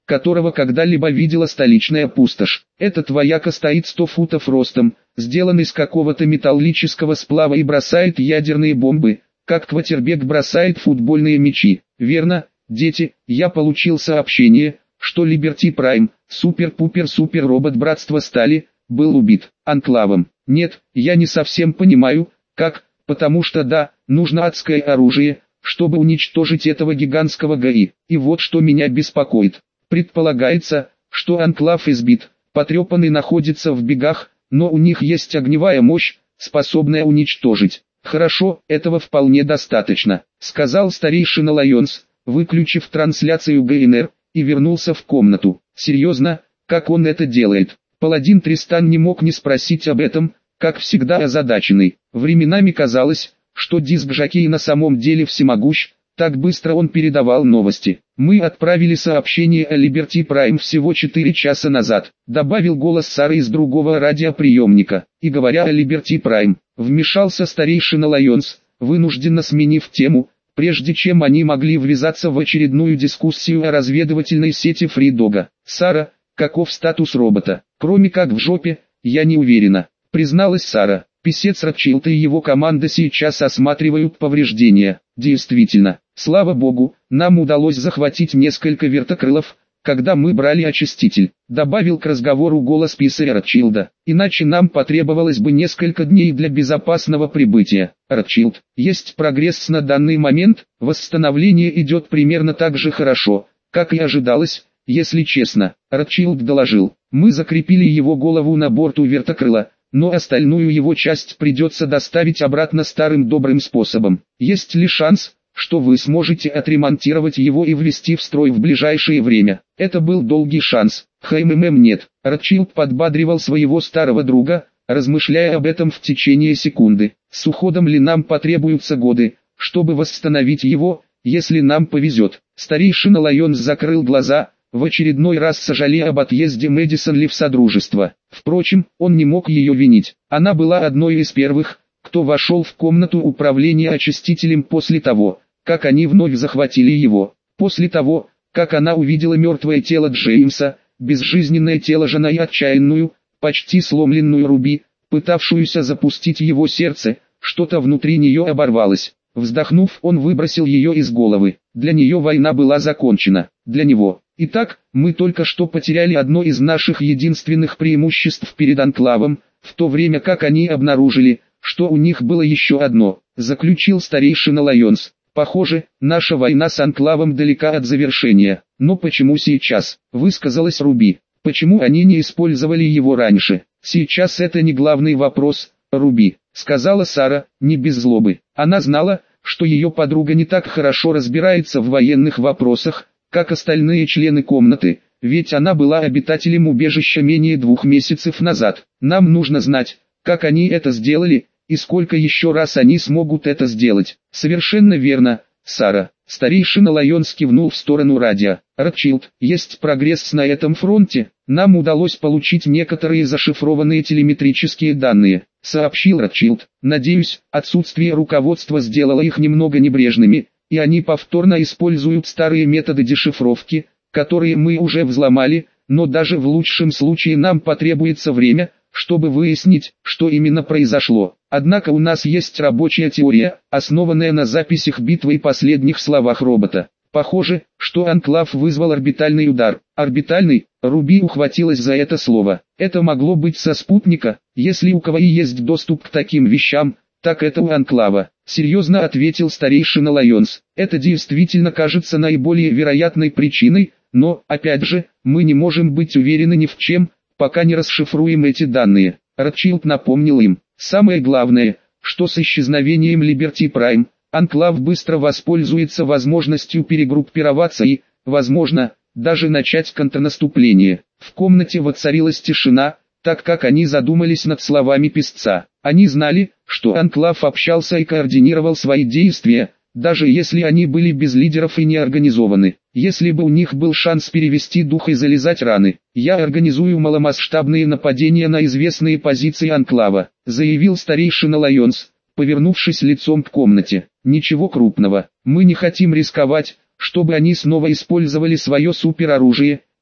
которого когда-либо видела столичная пустошь. Этот вояка стоит сто футов ростом, сделан из какого-то металлического сплава и бросает ядерные бомбы, как квотербек бросает футбольные мячи. Верно, дети, я получил сообщение, что Либерти Прайм, супер-пупер-супер робот Братства Стали, был убит анклавом. Нет, я не совсем понимаю, как, потому что да, нужно адское оружие, чтобы уничтожить этого гигантского ГАИ. И вот что меня беспокоит. Предполагается, что анклав избит, потрепанный находится в бегах, но у них есть огневая мощь, способная уничтожить. Хорошо, этого вполне достаточно, сказал старейшина Лайонс, выключив трансляцию ГНР, и вернулся в комнату. Серьезно, как он это делает? Паладин Тристан не мог не спросить об этом, как всегда озадаченный. Временами казалось, что диск-жокей на самом деле всемогущ, так быстро он передавал новости. «Мы отправили сообщение о Либерти Прайм всего четыре часа назад», добавил голос Сары из другого радиоприемника. И говоря о Либерти Прайм, вмешался старейшина Лайонс, вынужденно сменив тему, прежде чем они могли ввязаться в очередную дискуссию о разведывательной сети Фридога. «Сара, каков статус робота? Кроме как в жопе, я не уверена», призналась Сара. «Писец Ротшильд и его команда сейчас осматривают повреждения». Действительно, слава богу, нам удалось захватить несколько вертокрылов, когда мы брали очиститель, добавил к разговору голос писаря Ротшильда. Иначе нам потребовалось бы несколько дней для безопасного прибытия. Ротшильд, есть прогресс на данный момент, восстановление идет примерно так же хорошо, как и ожидалось, если честно. Ротшильд доложил, мы закрепили его голову на борту вертокрыла, но остальную его часть придется доставить обратно старым добрым способом. Есть ли шанс, что вы сможете отремонтировать его и ввести в строй в ближайшее время? Это был долгий шанс. ХММ нет. Ротшильд подбадривал своего старого друга, размышляя об этом в течение секунды. С уходом ли нам потребуются годы, чтобы восстановить его, если нам повезет? Старейшина Лайонс закрыл глаза, в очередной раз сожалея об отъезде Мэдисон Ли в Содружество. Впрочем, он не мог ее винить. Она была одной из первых, кто вошел в комнату управления очистителем после того, как они вновь захватили его. После того, как она увидела мертвое тело Джеймса, безжизненное тело Жана и отчаянную, почти сломленную Руби, пытавшуюся запустить его сердце, что-то внутри нее оборвалось. Вздохнув, он выбросил ее из головы. Для нее война была закончена. Для него. Итак, мы только что потеряли одно из наших единственных преимуществ перед анклавом, в то время как они обнаружили, что у них было еще одно, заключил старейшина Лайонс. Похоже, наша война с анклавом далека от завершения. Но почему сейчас? Высказалась Руби. Почему они не использовали его раньше? Сейчас это не главный вопрос, Руби, сказала Сара, не без злобы. Она знала, что ее подруга не так хорошо разбирается в военных вопросах, как остальные члены комнаты, ведь она была обитателем убежища менее двух месяцев назад. Нам нужно знать, как они это сделали, и сколько еще раз они смогут это сделать. Совершенно верно, Сара. Старейшина Лайонс кивнул в сторону радио. Ротшильд, есть прогресс на этом фронте. Нам удалось получить некоторые зашифрованные телеметрические данные, сообщил Ротшильд. Надеюсь, отсутствие руководства сделало их немного небрежными, и они повторно используют старые методы дешифровки, которые мы уже взломали, но даже в лучшем случае нам потребуется время, чтобы выяснить, что именно произошло. Однако у нас есть рабочая теория, основанная на записях битвы и последних словах робота. Похоже, что анклав вызвал орбитальный удар. Орбитальный? Руби ухватилась за это слово. Это могло быть со спутника, если у кого и есть доступ к таким вещам, так это у анклава. Серьезно ответил старейшина Лайонс. Это действительно кажется наиболее вероятной причиной, но, опять же, мы не можем быть уверены ни в чем, пока не расшифруем эти данные. Ротшильд напомнил им. Самое главное, что с исчезновением Либерти Прайм, анклав быстро воспользуется возможностью перегруппироваться и, возможно, даже начать контрнаступление. В комнате воцарилась тишина, так как они задумались над словами писца. Они знали, что анклав общался и координировал свои действия, даже если они были без лидеров и не организованы. Если бы у них был шанс перевести дух и залезать раны, я организую маломасштабные нападения на известные позиции анклава, заявил старейшина Лайонс, повернувшись лицом к комнате. Ничего крупного, мы не хотим рисковать, чтобы они снова использовали свое супероружие,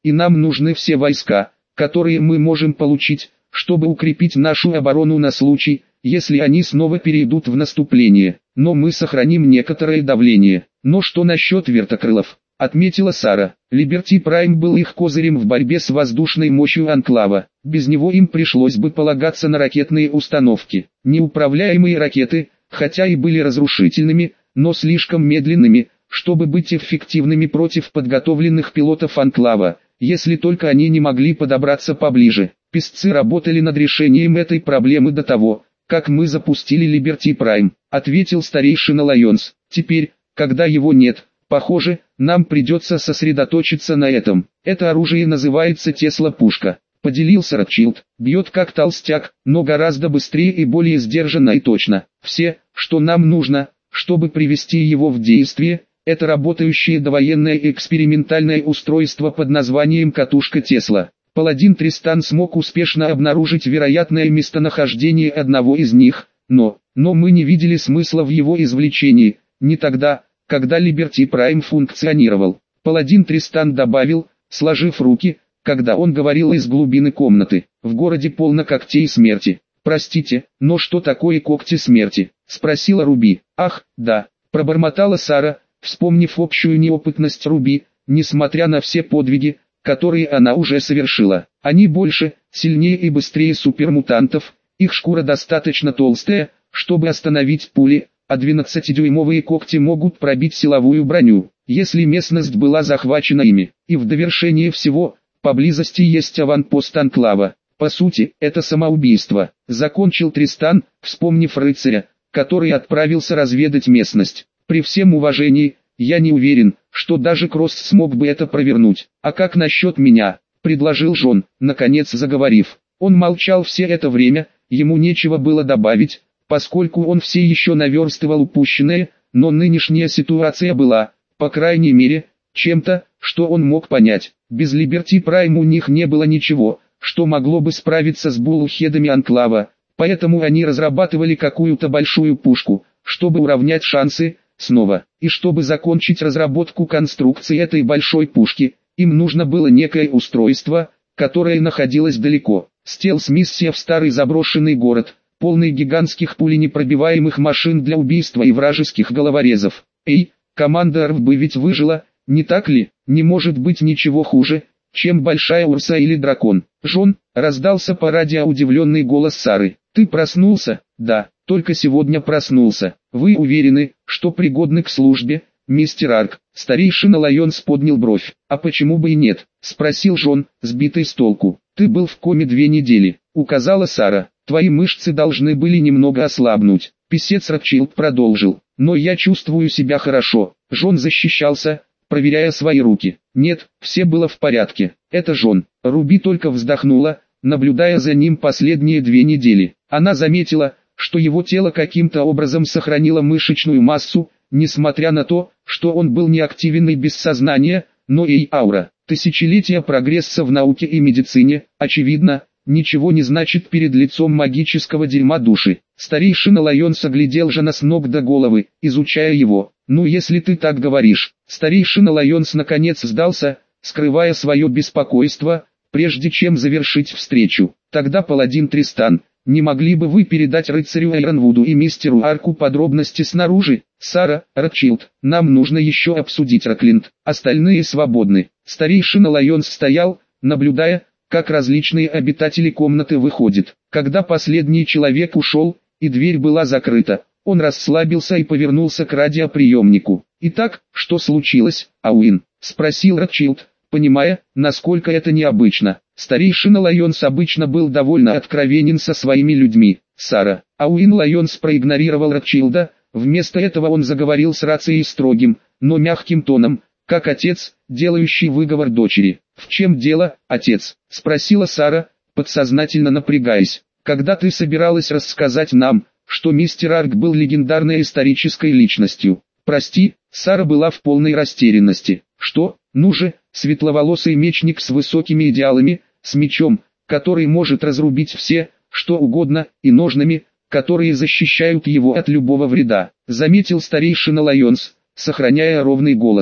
и нам нужны все войска, которые мы можем получить, чтобы укрепить нашу оборону на случай, если они снова перейдут в наступление. Но мы сохраним некоторое давление. Но что насчет вертокрылов? Отметила Сара. Либерти Прайм был их козырем в борьбе с воздушной мощью Анклава. Без него им пришлось бы полагаться на ракетные установки. Неуправляемые ракеты, хотя и были разрушительными, но слишком медленными, чтобы быть эффективными против подготовленных пилотов Анклава, если только они не могли подобраться поближе. Песцы работали над решением этой проблемы до того, как мы запустили Либерти Прайм, ответил старейшина Лайонс. Теперь, когда его нет, похоже, нам придется сосредоточиться на этом. Это оружие называется Тесла-пушка, поделился Ротшильд. Бьет как толстяк, но гораздо быстрее и более сдержанно и точно. Все, что нам нужно, чтобы привести его в действие, это работающее довоенное экспериментальное устройство под названием катушка Тесла. Паладин Тристан смог успешно обнаружить вероятное местонахождение одного из них, но, но мы не видели смысла в его извлечении, не тогда, когда Либерти Прайм функционировал. Паладин Тристан добавил, сложив руки, когда он говорил из глубины комнаты. В городе полно когтей смерти. Простите, но что такое когти смерти? Спросила Руби. Ах, да, пробормотала Сара, вспомнив общую неопытность Руби, несмотря на все подвиги, которые она уже совершила. Они больше, сильнее и быстрее супермутантов, их шкура достаточно толстая, чтобы остановить пули, а двенадцатидюймовые когти могут пробить силовую броню, если местность была захвачена ими. И в довершение всего, поблизости есть аванпост Анклава. По сути, это самоубийство, закончил Тристан, вспомнив рыцаря, который отправился разведать местность. При всем уважении, я не уверен, что даже Кросс смог бы это провернуть. А как насчет меня? Предложил Джон, наконец заговорив. Он молчал все это время, ему нечего было добавить, поскольку он все еще наверстывал упущенное, но нынешняя ситуация была, по крайней мере, чем-то, что он мог понять. Без Либерти Прайм у них не было ничего, что могло бы справиться с буллхедами Анклава, поэтому они разрабатывали какую-то большую пушку, чтобы уравнять шансы. Снова, и чтобы закончить разработку конструкции этой большой пушки, им нужно было некое устройство, которое находилось далеко. Стелс-миссия в старый заброшенный город, полный гигантских пуленепробиваемых машин для убийства и вражеских головорезов. Эй, команда РВ бы ведь выжила, не так ли? Не может быть ничего хуже, чем большая урса или дракон. Джон, раздался по радио удивленный голос Сары. Ты проснулся? Да, только сегодня проснулся. Вы уверены, что пригодны к службе, мистер Арк? Старейшина Лайонс поднял бровь. А почему бы и нет? Спросил Джон, сбитый с толку. Ты был в коме две недели, указала Сара. Твои мышцы должны были немного ослабнуть. Писец Ротшильд продолжил. Но я чувствую себя хорошо. Джон защищался, проверяя свои руки. Нет, все было в порядке. Это Джон. Руби только вздохнула, наблюдая за ним последние две недели. Она заметила, что его тело каким-то образом сохранило мышечную массу, несмотря на то, что он был неактивен и без сознания, но и аура. Тысячелетия прогресса в науке и медицине, очевидно, ничего не значит перед лицом магического дерьма души. Старейшина Лайонс оглядел Жана с ног до головы, изучая его. «Ну если ты так говоришь». Старейшина Лайонс наконец сдался, скрывая свое беспокойство, прежде чем завершить встречу. Тогда паладин Тристан, не могли бы вы передать рыцарю Айронвуду и мистеру Арку подробности снаружи? Сара, Ротшильд, нам нужно еще обсудить Роклинд. Остальные свободны. Старейшина Лайонс стоял, наблюдая, как различные обитатели комнаты выходят. Когда последний человек ушел, и дверь была закрыта, он расслабился и повернулся к радиоприемнику. «Итак, что случилось, Ауин?» – спросил Ротшильд, понимая, насколько это необычно. Старейшина Лайонс обычно был довольно откровенен со своими людьми. Сара. Ауин Лайонс проигнорировал Ротшильда, вместо этого он заговорил с рацией строгим, но мягким тоном, как отец, делающий выговор дочери. «В чем дело, отец?» – спросила Сара, подсознательно напрягаясь. «Когда ты собиралась рассказать нам, что мистер Арк был легендарной исторической личностью?» «Прости», Сара была в полной растерянности. «Что? Ну же, светловолосый мечник с высокими идеалами, с мечом, который может разрубить все, что угодно, и ножнами, которые защищают его от любого вреда», заметил старейшина Лайонс, сохраняя ровный голос.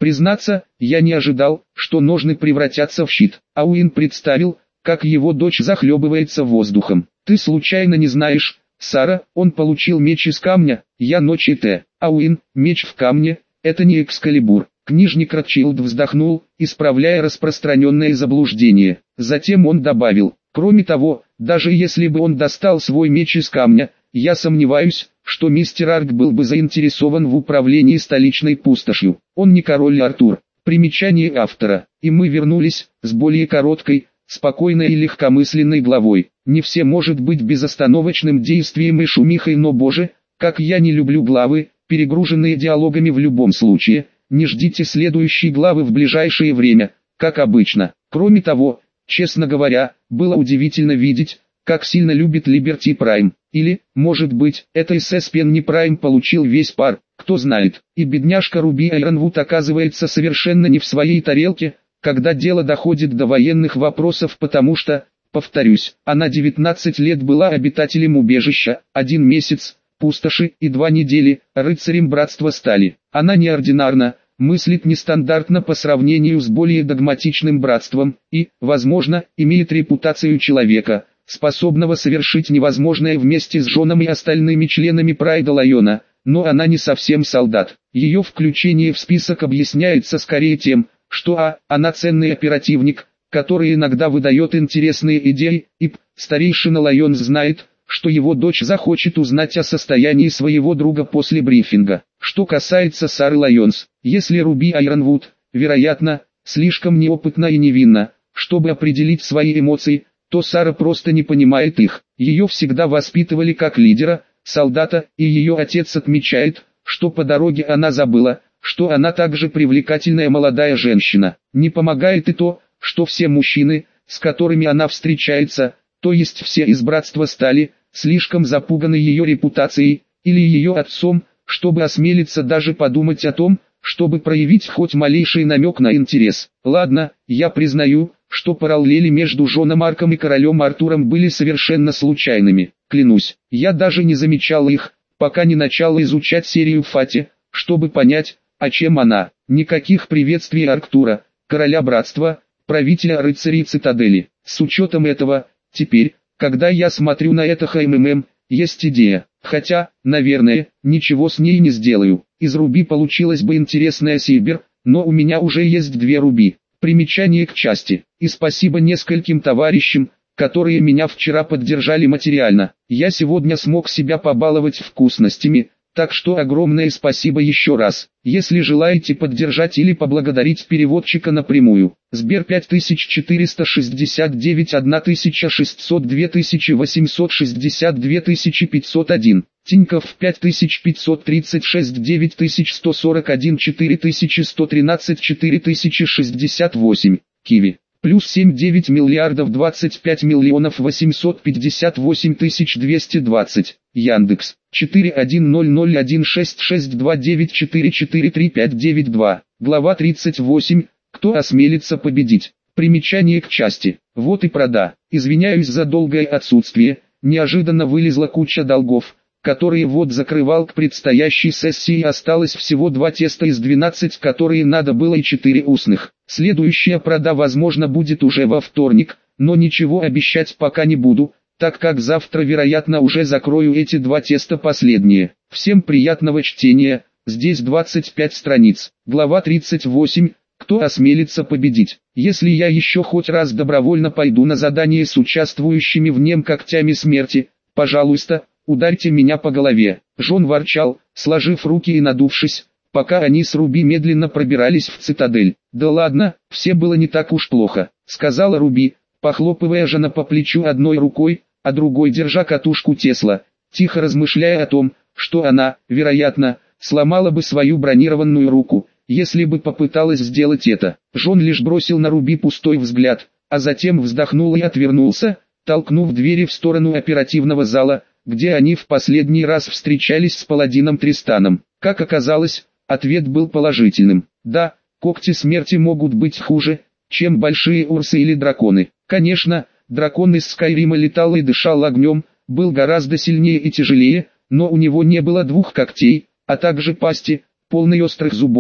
Признаться, я не ожидал, что ножны превратятся в щит. Ауин представил, как его дочь захлебывается воздухом. Ты случайно не знаешь, Сара, он получил меч из камня, я ночь и Т. Ауин, меч в камне, это не Экскалибур. Книжник Ротшилд вздохнул, исправляя распространенное заблуждение. Затем он добавил, кроме того, даже если бы он достал свой меч из камня, я сомневаюсь, что мистер Арк был бы заинтересован в управлении столичной пустошью. Он не король Артур. Примечание автора. И мы вернулись, с более короткой, спокойной и легкомысленной главой. Не все может быть безостановочным действием и шумихой, но боже, как я не люблю главы, перегруженные диалогами в любом случае. Не ждите следующей главы в ближайшее время, как обычно. Кроме того, честно говоря, было удивительно видеть, как сильно любит Либерти Прайм. Или, может быть, это эс эс Пенни Прайм получил весь пар, кто знает. И бедняжка Руби Айронвуд оказывается совершенно не в своей тарелке, когда дело доходит до военных вопросов, потому что, повторюсь, она девятнадцать лет была обитателем убежища, один месяц, пустоши и два недели, рыцарем братства стали. Она неординарна, мыслит нестандартно по сравнению с более догматичным братством и, возможно, имеет репутацию человека, способного совершить невозможное вместе с Джоном и остальными членами Прайда Лайона, но она не совсем солдат. Ее включение в список объясняется скорее тем, что а. она ценный оперативник, который иногда выдает интересные идеи, и п. старейшина Лайонс знает, что его дочь захочет узнать о состоянии своего друга после брифинга. Что касается Сары Лайонс, если Руби Айронвуд, вероятно, слишком неопытна и невинна, чтобы определить свои эмоции, то Сара просто не понимает их. Ее всегда воспитывали как лидера, солдата, и ее отец отмечает, что по дороге она забыла, что она также привлекательная молодая женщина. Не помогает и то, что все мужчины, с которыми она встречается, то есть все из братства, стали слишком запуганы ее репутацией, или ее отцом, чтобы осмелиться даже подумать о том, чтобы проявить хоть малейший намек на интерес. Ладно, я признаю, что параллели между Джоном Марком и королем Артуром были совершенно случайными. Клянусь, я даже не замечал их, пока не начал изучать серию Фати, чтобы понять, о чем она. Никаких приветствий Арктура, короля братства, правителя рыцарей цитадели. С учетом этого, теперь, когда я смотрю на это ХММ, есть идея. Хотя, наверное, ничего с ней не сделаю. Из Руби получилась бы интересная Сильбер, но у меня уже есть две Руби. Примечание к части. И спасибо нескольким товарищам, которые меня вчера поддержали материально. Я сегодня смог себя побаловать вкусностями, так что огромное спасибо еще раз. Если желаете поддержать или поблагодарить переводчика напрямую, Сбер пять тысяч четыреста шестьдесят девять тысяча шестьсот два тысячи восемьсот шестьдесят два тысячи пятьсот один, Тинькофф пять тысяч пятьсот тридцать шесть девять тысяч сто сорок один четыре тысячи сто тринадцать четыре тысячи шестьдесят восемь, Киви. Плюс семь девять миллиардов двадцать пять миллионов восемьсот пятьдесят восемь тысяч двести двадцать. Яндекс. четыре один ноль ноль один шесть шесть два девять четыре четыре три пять девять два. Глава тридцать восемь. Кто осмелится победить? Примечание к части. Вот и прода. Извиняюсь за долгое отсутствие. Неожиданно вылезла куча долгов, которые вот закрывал к предстоящей сессии. Осталось всего два теста из двенадцати, которые надо было, и четыре устных. Следующая прода возможно будет уже во вторник, но ничего обещать пока не буду, так как завтра вероятно уже закрою эти два теста последние. Всем приятного чтения, здесь двадцать пять страниц. Глава тридцать восемь. Кто осмелится победить? Если я еще хоть раз добровольно пойду на задание с участвующими в нем когтями смерти, пожалуйста, ударьте меня по голове. Джон ворчал, сложив руки и надувшись, пока они с Руби медленно пробирались в цитадель. «Да ладно, все было не так уж плохо», — сказала Руби, похлопывая Жона по плечу одной рукой, а другой держа катушку Тесла, тихо размышляя о том, что она, вероятно, сломала бы свою бронированную руку, если бы попыталась сделать это. Джон лишь бросил на Руби пустой взгляд, а затем вздохнул и отвернулся, толкнув двери в сторону оперативного зала, где они в последний раз встречались с паладином Тристаном. Как оказалось, ответ был положительным. Да, когти смерти могут быть хуже, чем большие урсы или драконы. Конечно, дракон из Скайрима летал и дышал огнем, был гораздо сильнее и тяжелее, но у него не было двух когтей, а также пасти, полной острых зубов,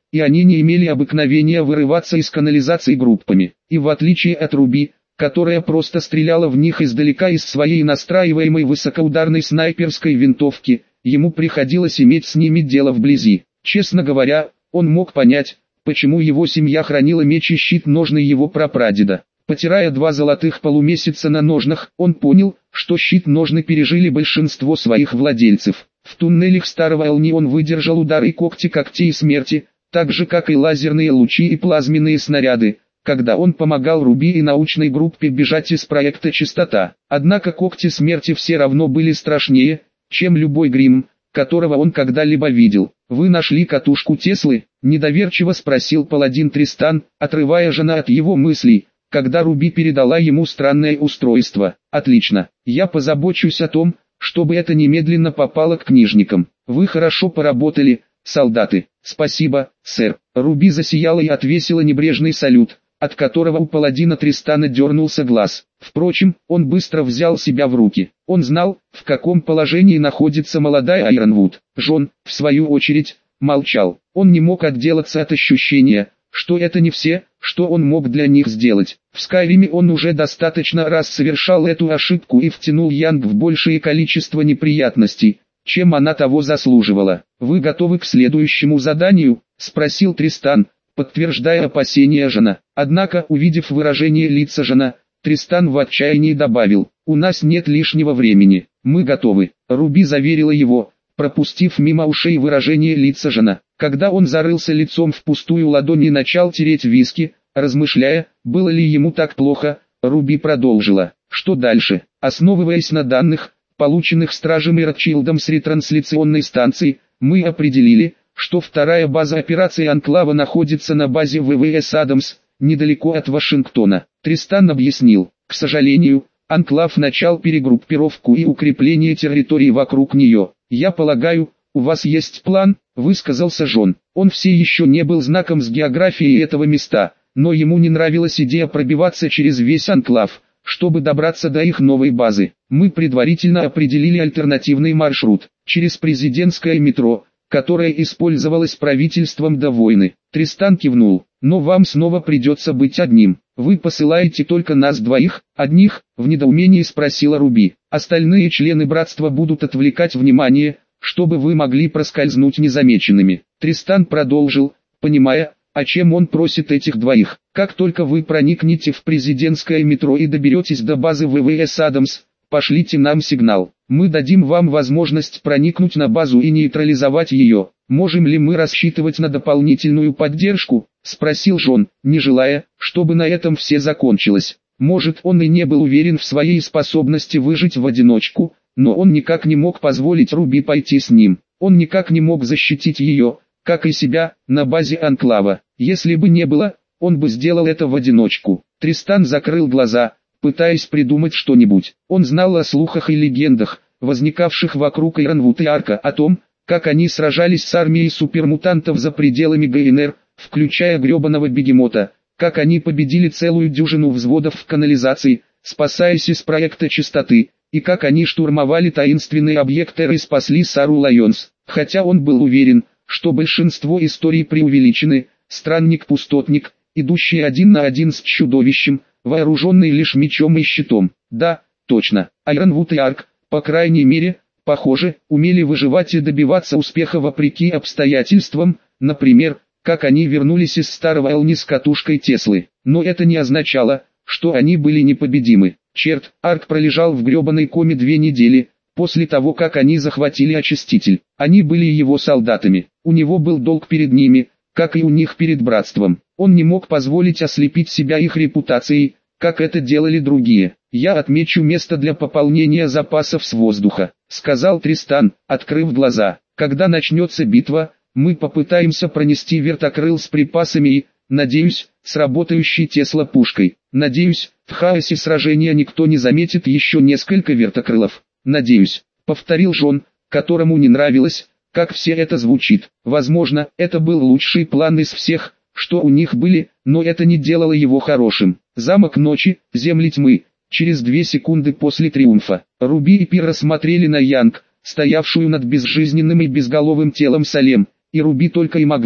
и они не имели обыкновения вырываться из канализации группами. И в отличие от Руби, которая просто стреляла в них издалека из своей настраиваемой высокоударной снайперской винтовки, ему приходилось иметь с ними дело вблизи. Честно говоря, он мог понять, почему его семья хранила меч и щит ножны его прапрадеда. Потирая два золотых полумесяца на ножнах, он понял, что щит ножны пережили большинство своих владельцев. В туннелях старого Элни он выдержал удары когти когтей смерти, так же как и лазерные лучи и плазменные снаряды, когда он помогал Руби и научной группе бежать из проекта «Чистота». Однако когти смерти все равно были страшнее, чем любой грим, которого он когда-либо видел. «Вы нашли катушку Теслы?» – недоверчиво спросил паладин Тристан, отрывая жена от его мыслей, когда Руби передала ему странное устройство. «Отлично. Я позабочусь о том, чтобы это немедленно попало к книжникам. Вы хорошо поработали, солдаты». «Спасибо, сэр». Руби засияла и отвесила небрежный салют, от которого у паладина Тристана дернулся глаз. Впрочем, он быстро взял себя в руки. Он знал, в каком положении находится молодая Айронвуд. Джон, в свою очередь, молчал. Он не мог отделаться от ощущения, что это не все, что он мог для них сделать. В Скайриме он уже достаточно раз совершал эту ошибку и втянул Янг в большее количество неприятностей, чем она того заслуживала. «Вы готовы к следующему заданию?» – спросил Тристан, подтверждая опасения жена. Однако, увидев выражение лица жена, Тристан в отчаянии добавил: «У нас нет лишнего времени, мы готовы». Руби заверила его, пропустив мимо ушей выражение лица жена. Когда он зарылся лицом в пустую ладонь и начал тереть виски, размышляя, было ли ему так плохо, Руби продолжила: «Что дальше?» Основываясь на данных, полученных Стражем и Ротшильдом с ретрансляционной станции, мы определили, что вторая база операции Анклава находится на базе ВВС Адамс, недалеко от Вашингтона. Тристан объяснил: «К сожалению, Анклав начал перегруппировку и укрепление территории вокруг нее. Я полагаю, у вас есть план?» – высказался Джон. Он все еще не был знаком с географией этого места, но ему не нравилась идея пробиваться через весь Анклав, чтобы добраться до их новой базы. «Мы предварительно определили альтернативный маршрут, через президентское метро, которое использовалось правительством до войны». Тристан кивнул. «Но вам снова придется быть одним. Вы посылаете только нас двоих, одних?» – в недоумении спросила Руби. «Остальные члены братства будут отвлекать внимание, чтобы вы могли проскользнуть незамеченными». Тристан продолжил, понимая, о чем он просит этих двоих. «Как только вы проникнете в президентское метро и доберетесь до базы ВВС Адамс, пошлите нам сигнал. Мы дадим вам возможность проникнуть на базу и нейтрализовать ее». «Можем ли мы рассчитывать на дополнительную поддержку?» – спросил Джон, не желая, чтобы на этом все закончилось. Может, он и не был уверен в своей способности выжить в одиночку, но он никак не мог позволить Руби пойти с ним. Он никак не мог защитить ее, как и себя, на базе Анклава. Если бы не было, он бы сделал это в одиночку. Тристан закрыл глаза, пытаясь придумать что-нибудь. Он знал о слухах и легендах, возникавших вокруг Айронвуд и Арка, о том, как они сражались с армией супермутантов за пределами ГНР, включая гребаного бегемота, как они победили целую дюжину взводов в канализации, спасаясь из проекта «Чистоты», и как они штурмовали таинственные объекты и спасли Сару Лайонс. Хотя он был уверен, что большинство историй преувеличены, странник-пустотник, идущий один на один с чудовищем, вооруженный лишь мечом и щитом. Да, точно, Айронвуд и Арк, по крайней мере, похоже, умели выживать и добиваться успеха вопреки обстоятельствам, например, как они вернулись из старого Элни с катушкой Теслы. Но это не означало, что они были непобедимы. Черт, Арк пролежал в гребаной коме две недели, после того как они захватили очиститель. Они были его солдатами, у него был долг перед ними, как и у них перед братством. Он не мог позволить ослепить себя их репутацией, как это делали другие. «Я отмечу место для пополнения запасов с воздуха», — сказал Тристан, открыв глаза. «Когда начнется битва, мы попытаемся пронести вертокрыл с припасами и, надеюсь, с работающей Тесла-пушкой. Надеюсь, в хаосе сражения никто не заметит еще несколько вертокрылов. Надеюсь», — повторил Джон, которому не нравилось, как все это звучит. Возможно, это был лучший план из всех, что у них были, но это не делало его хорошим. Замок ночи, земли тьмы. Через две секунды после триумфа, Руби и Пира смотрели на Янг, стоявшую над безжизненным и безголовым телом Салем, и Руби только и могла,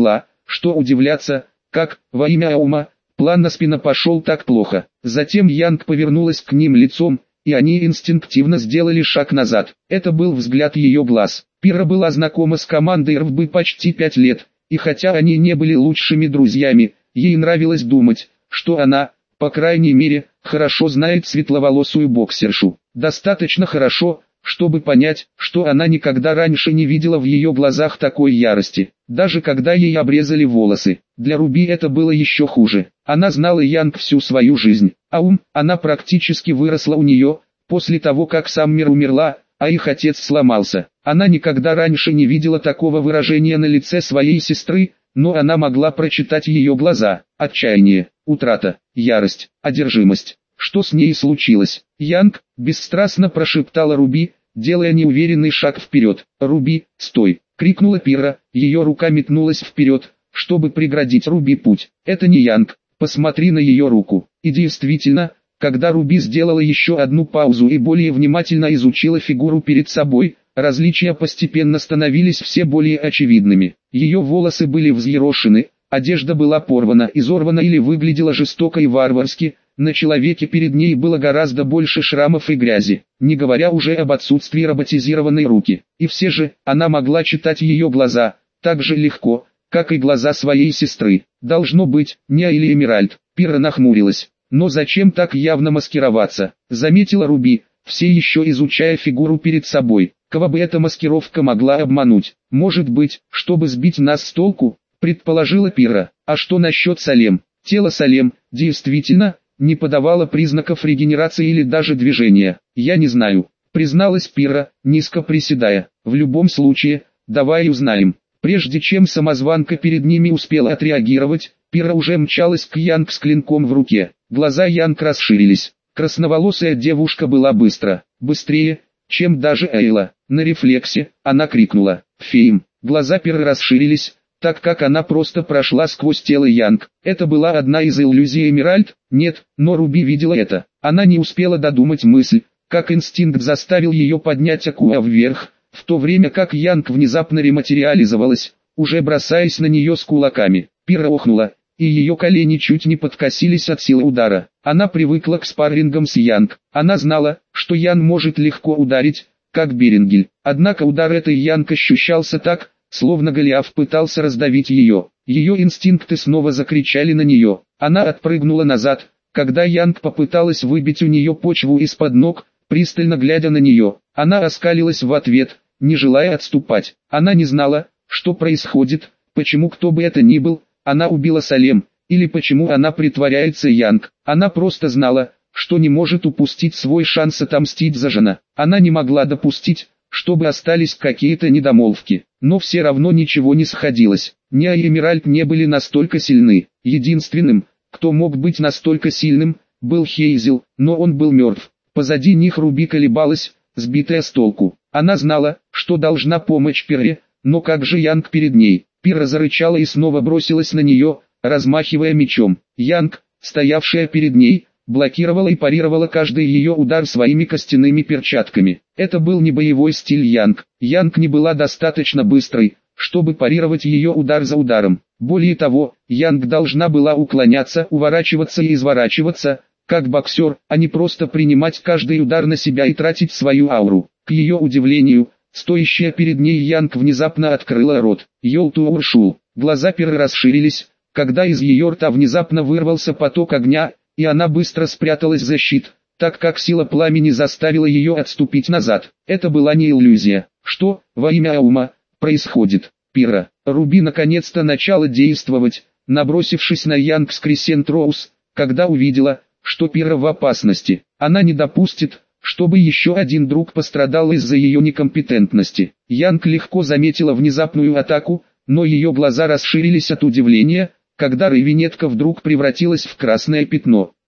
что удивляться, как, во имя Аума, план на спина пошел так плохо. Затем Янг повернулась к ним лицом, и они инстинктивно сделали шаг назад. Это был взгляд ее глаз. Пирра была знакома с командой эр вэ бэ почти пять лет, и хотя они не были лучшими друзьями, ей нравилось думать, что она, по крайней мере, хорошо знает светловолосую боксершу. Достаточно хорошо, чтобы понять, что она никогда раньше не видела в ее глазах такой ярости, даже когда ей обрезали волосы. Для Руби это было еще хуже. Она знала Янг всю свою жизнь, а ум, она практически выросла у нее, после того как Саммер умерла, а их отец сломался. Она никогда раньше не видела такого выражения на лице своей сестры, но она могла прочитать ее глаза: отчаяние, утрата, ярость, одержимость. Что с ней случилось? Янг, бесстрастно прошептала Руби, делая неуверенный шаг вперед. «Руби, стой!» — крикнула Пирра, ее рука метнулась вперед, чтобы преградить Руби путь. «Это не Янг, посмотри на ее руку». И действительно, когда Руби сделала еще одну паузу и более внимательно изучила фигуру перед собой, различия постепенно становились все более очевидными. Ее волосы были взъерошены, одежда была порвана, изорвана или выглядела жестоко и варварски. На человеке перед ней было гораздо больше шрамов и грязи, не говоря уже об отсутствии роботизированной руки. И все же, она могла читать ее глаза, так же легко, как и глаза своей сестры. Должно быть, Ня или Эмеральд. Пирра нахмурилась. Но зачем так явно маскироваться? Заметила Руби, все еще изучая фигуру перед собой. Кого бы эта маскировка могла обмануть? Может быть, чтобы сбить нас с толку? Предположила Пирра. А что насчет Салем? Тело Салем, действительно, не подавало признаков регенерации или даже движения. Я не знаю, призналась Пирра, низко приседая. В любом случае, давай узнаем. Прежде чем самозванка перед ними успела отреагировать, Пирра уже мчалась к Янг с клинком в руке. Глаза Янг расширились. Красноволосая девушка была быстро, быстрее, чем даже Эйла. На рефлексе, она крикнула: «Фейм!». Глаза Пирры расширились, так как она просто прошла сквозь тело Янг. Это была одна из иллюзий Эмеральд? Нет, но Руби видела это. Она не успела додумать мысль, как инстинкт заставил ее поднять Акуа вверх, в то время как Янг внезапно рематериализовалась, уже бросаясь на нее с кулаками. Пирра охнула, и ее колени чуть не подкосились от силы удара. Она привыкла к спаррингам с Янг. Она знала, что Ян может легко ударить, как Беренгель. Однако удар этой Янг ощущался так, словно Голиаф пытался раздавить ее. Ее инстинкты снова закричали на нее. Она отпрыгнула назад, когда Янг попыталась выбить у нее почву из-под ног, пристально глядя на нее. Она оскалилась в ответ, не желая отступать. Она не знала, что происходит, почему кто бы это ни был, она убила Салем, или почему она притворяется Янг. Она просто знала, что не может упустить свой шанс отомстить за Жана. Она не могла допустить, чтобы остались какие-то недомолвки. Но все равно ничего не сходилось. Ня и Эмеральд не были настолько сильны. Единственным, кто мог быть настолько сильным, был Хейзел, но он был мертв. Позади них Руби колебалась, сбитая с толку. Она знала, что должна помочь Пирре, но как же Янг перед ней? Пирра зарычала и снова бросилась на нее, размахивая мечом. Янг, стоявшая перед ней, блокировала и парировала каждый ее удар своими костяными перчатками. Это был не боевой стиль Янг. Янг не была достаточно быстрой, чтобы парировать ее удар за ударом. Более того, Янг должна была уклоняться, уворачиваться и изворачиваться, как боксер, а не просто принимать каждый удар на себя и тратить свою ауру. К ее удивлению, стоящая перед ней Янг внезапно открыла рот. Йолту уршул. Глаза Пирры расширились, когда из ее рта внезапно вырвался поток огня, и она быстро спряталась за щит, так как сила пламени заставила ее отступить назад. Это была не иллюзия. Что, во имя Аума, происходит? Пирра. Руби наконец-то начала действовать, набросившись на Янг с Крисент Роуз, когда увидела, что Пирра в опасности. Она не допустит, чтобы еще один друг пострадал из-за ее некомпетентности. Янг легко заметила внезапную атаку, но ее глаза расширились от удивления, когда рывинетка вдруг превратилась в красное пятно.